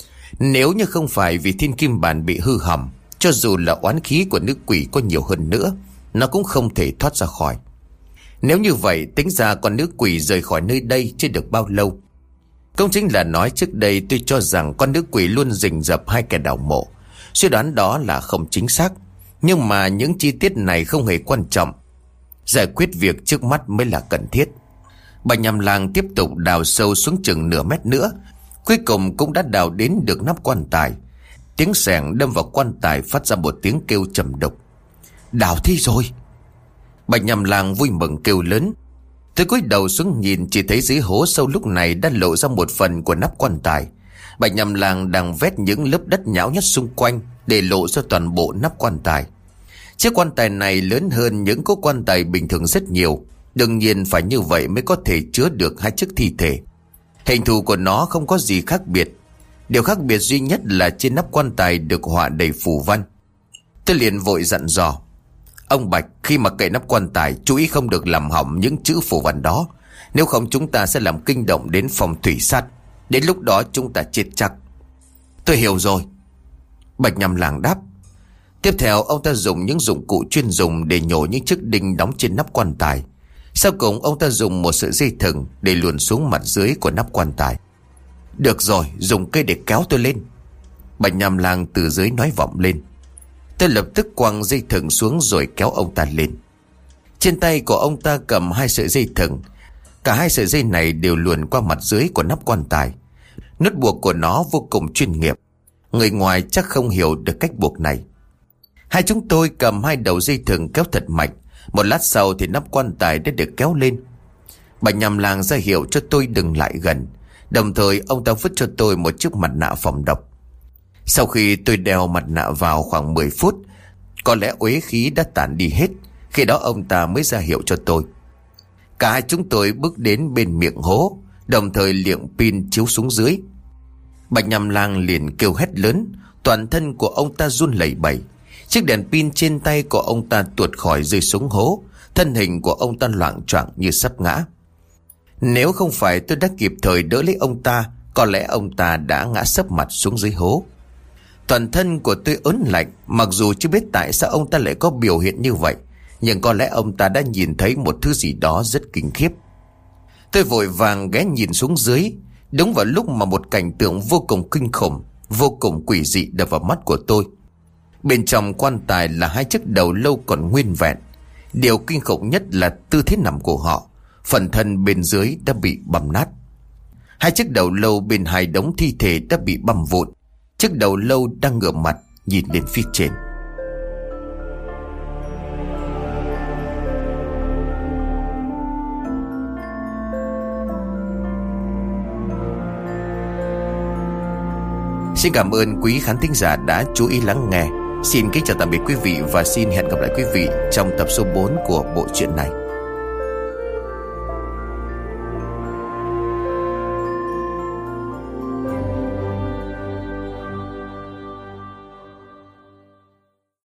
Nếu như không phải vì thiên kim bàn bị hư hỏng, cho dù là oán khí của nữ quỷ có nhiều hơn nữa, nó cũng không thể thoát ra khỏi. Nếu như vậy, tính ra con nữ quỷ rời khỏi nơi đây chưa được bao lâu. Cũng chính là nói trước đây tôi cho rằng con nữ quỷ luôn rình rập hai kẻ đào mộ. Suy đoán đó là không chính xác, nhưng mà những chi tiết này không hề quan trọng. Giải quyết việc trước mắt mới là cần thiết. Bạch Nham Lang tiếp tục đào sâu xuống chừng nửa mét nữa. Cuối cùng cũng đã đào đến được nắp quan tài. Tiếng xẻng đâm vào quan tài phát ra một tiếng kêu trầm đục. Đào thi rồi! Bạch Nham Lang vui mừng kêu lớn. Tôi cúi đầu xuống nhìn, chỉ thấy dưới hố sâu lúc này đã lộ ra một phần của nắp quan tài. Bạch Nham Lang đang vét những lớp đất nhão nhắt xung quanh để lộ ra toàn bộ nắp quan tài. Chiếc quan tài này lớn hơn những cố quan tài bình thường rất nhiều. Đương nhiên phải như vậy mới có thể chứa được hai chiếc thi thể. Hình thù của nó không có gì khác biệt. Điều khác biệt duy nhất là trên nắp quan tài được họa đầy phù văn. Tôi liền vội dặn dò: Ông Bạch, khi mà cậy nắp quan tài chú ý không được làm hỏng những chữ phù văn đó. Nếu không chúng ta sẽ làm kinh động đến phòng thủy sát. Đến lúc đó chúng ta chết chắc. Tôi hiểu rồi, Bạch Nham Lang đáp. Tiếp theo ông ta dùng những dụng cụ chuyên dùng để nhổ những chiếc đinh đóng trên nắp quan tài. Sau cùng ông ta dùng một sợi dây thừng để luồn xuống mặt dưới của nắp quan tài. Được rồi, dùng cây để kéo tôi lên, Bạch Nham Lang từ dưới nói vọng lên. Tôi lập tức quăng dây thừng xuống rồi kéo ông ta lên. Trên tay của ông ta cầm hai sợi dây thừng. Cả hai sợi dây này đều luồn qua mặt dưới của nắp quan tài. Nút buộc của nó vô cùng chuyên nghiệp. Người ngoài chắc không hiểu được cách buộc này. Hai chúng tôi cầm hai đầu dây thừng kéo thật mạnh. Một lát sau thì nắp quan tài đã được kéo lên. Bạch Nham Lang ra hiệu cho tôi đừng lại gần. Đồng thời ông ta vứt cho tôi một chiếc mặt nạ phòng độc. Sau khi tôi đeo mặt nạ vào khoảng 10 phút, có lẽ uế khí đã tản đi hết. Khi đó ông ta mới ra hiệu cho tôi. Cả hai chúng tôi bước đến bên miệng hố, đồng thời liệng pin chiếu xuống dưới. Bạch Nham Lang liền kêu hét lớn. Toàn thân của ông ta run lẩy bẩy. Chiếc đèn pin trên tay của ông ta tuột khỏi rơi xuống hố. Thân hình của ông ta loạng choạng như sắp ngã. Nếu không phải tôi đã kịp thời đỡ lấy ông ta, có lẽ ông ta đã ngã sấp mặt xuống dưới hố. Toàn thân của tôi ớn lạnh. Mặc dù chưa biết tại sao ông ta lại có biểu hiện như vậy, nhưng có lẽ ông ta đã nhìn thấy một thứ gì đó rất kinh khiếp. Tôi vội vàng ghé nhìn xuống dưới. Đúng vào lúc mà một cảnh tượng vô cùng kinh khủng, vô cùng quỷ dị đập vào mắt của tôi. Bên trong quan tài là hai chiếc đầu lâu còn nguyên vẹn. Điều kinh khủng nhất là tư thế nằm của họ. Phần thân bên dưới đã bị băm nát. Hai chiếc đầu lâu bên hai đống thi thể đã bị băm vụn. Chiếc đầu lâu đang ngửa mặt nhìn lên phía trên. Xin cảm ơn quý khán thính giả đã chú ý lắng nghe. Xin kính chào tạm biệt quý vị và xin hẹn gặp lại quý vị trong tập số 4 của bộ truyện này.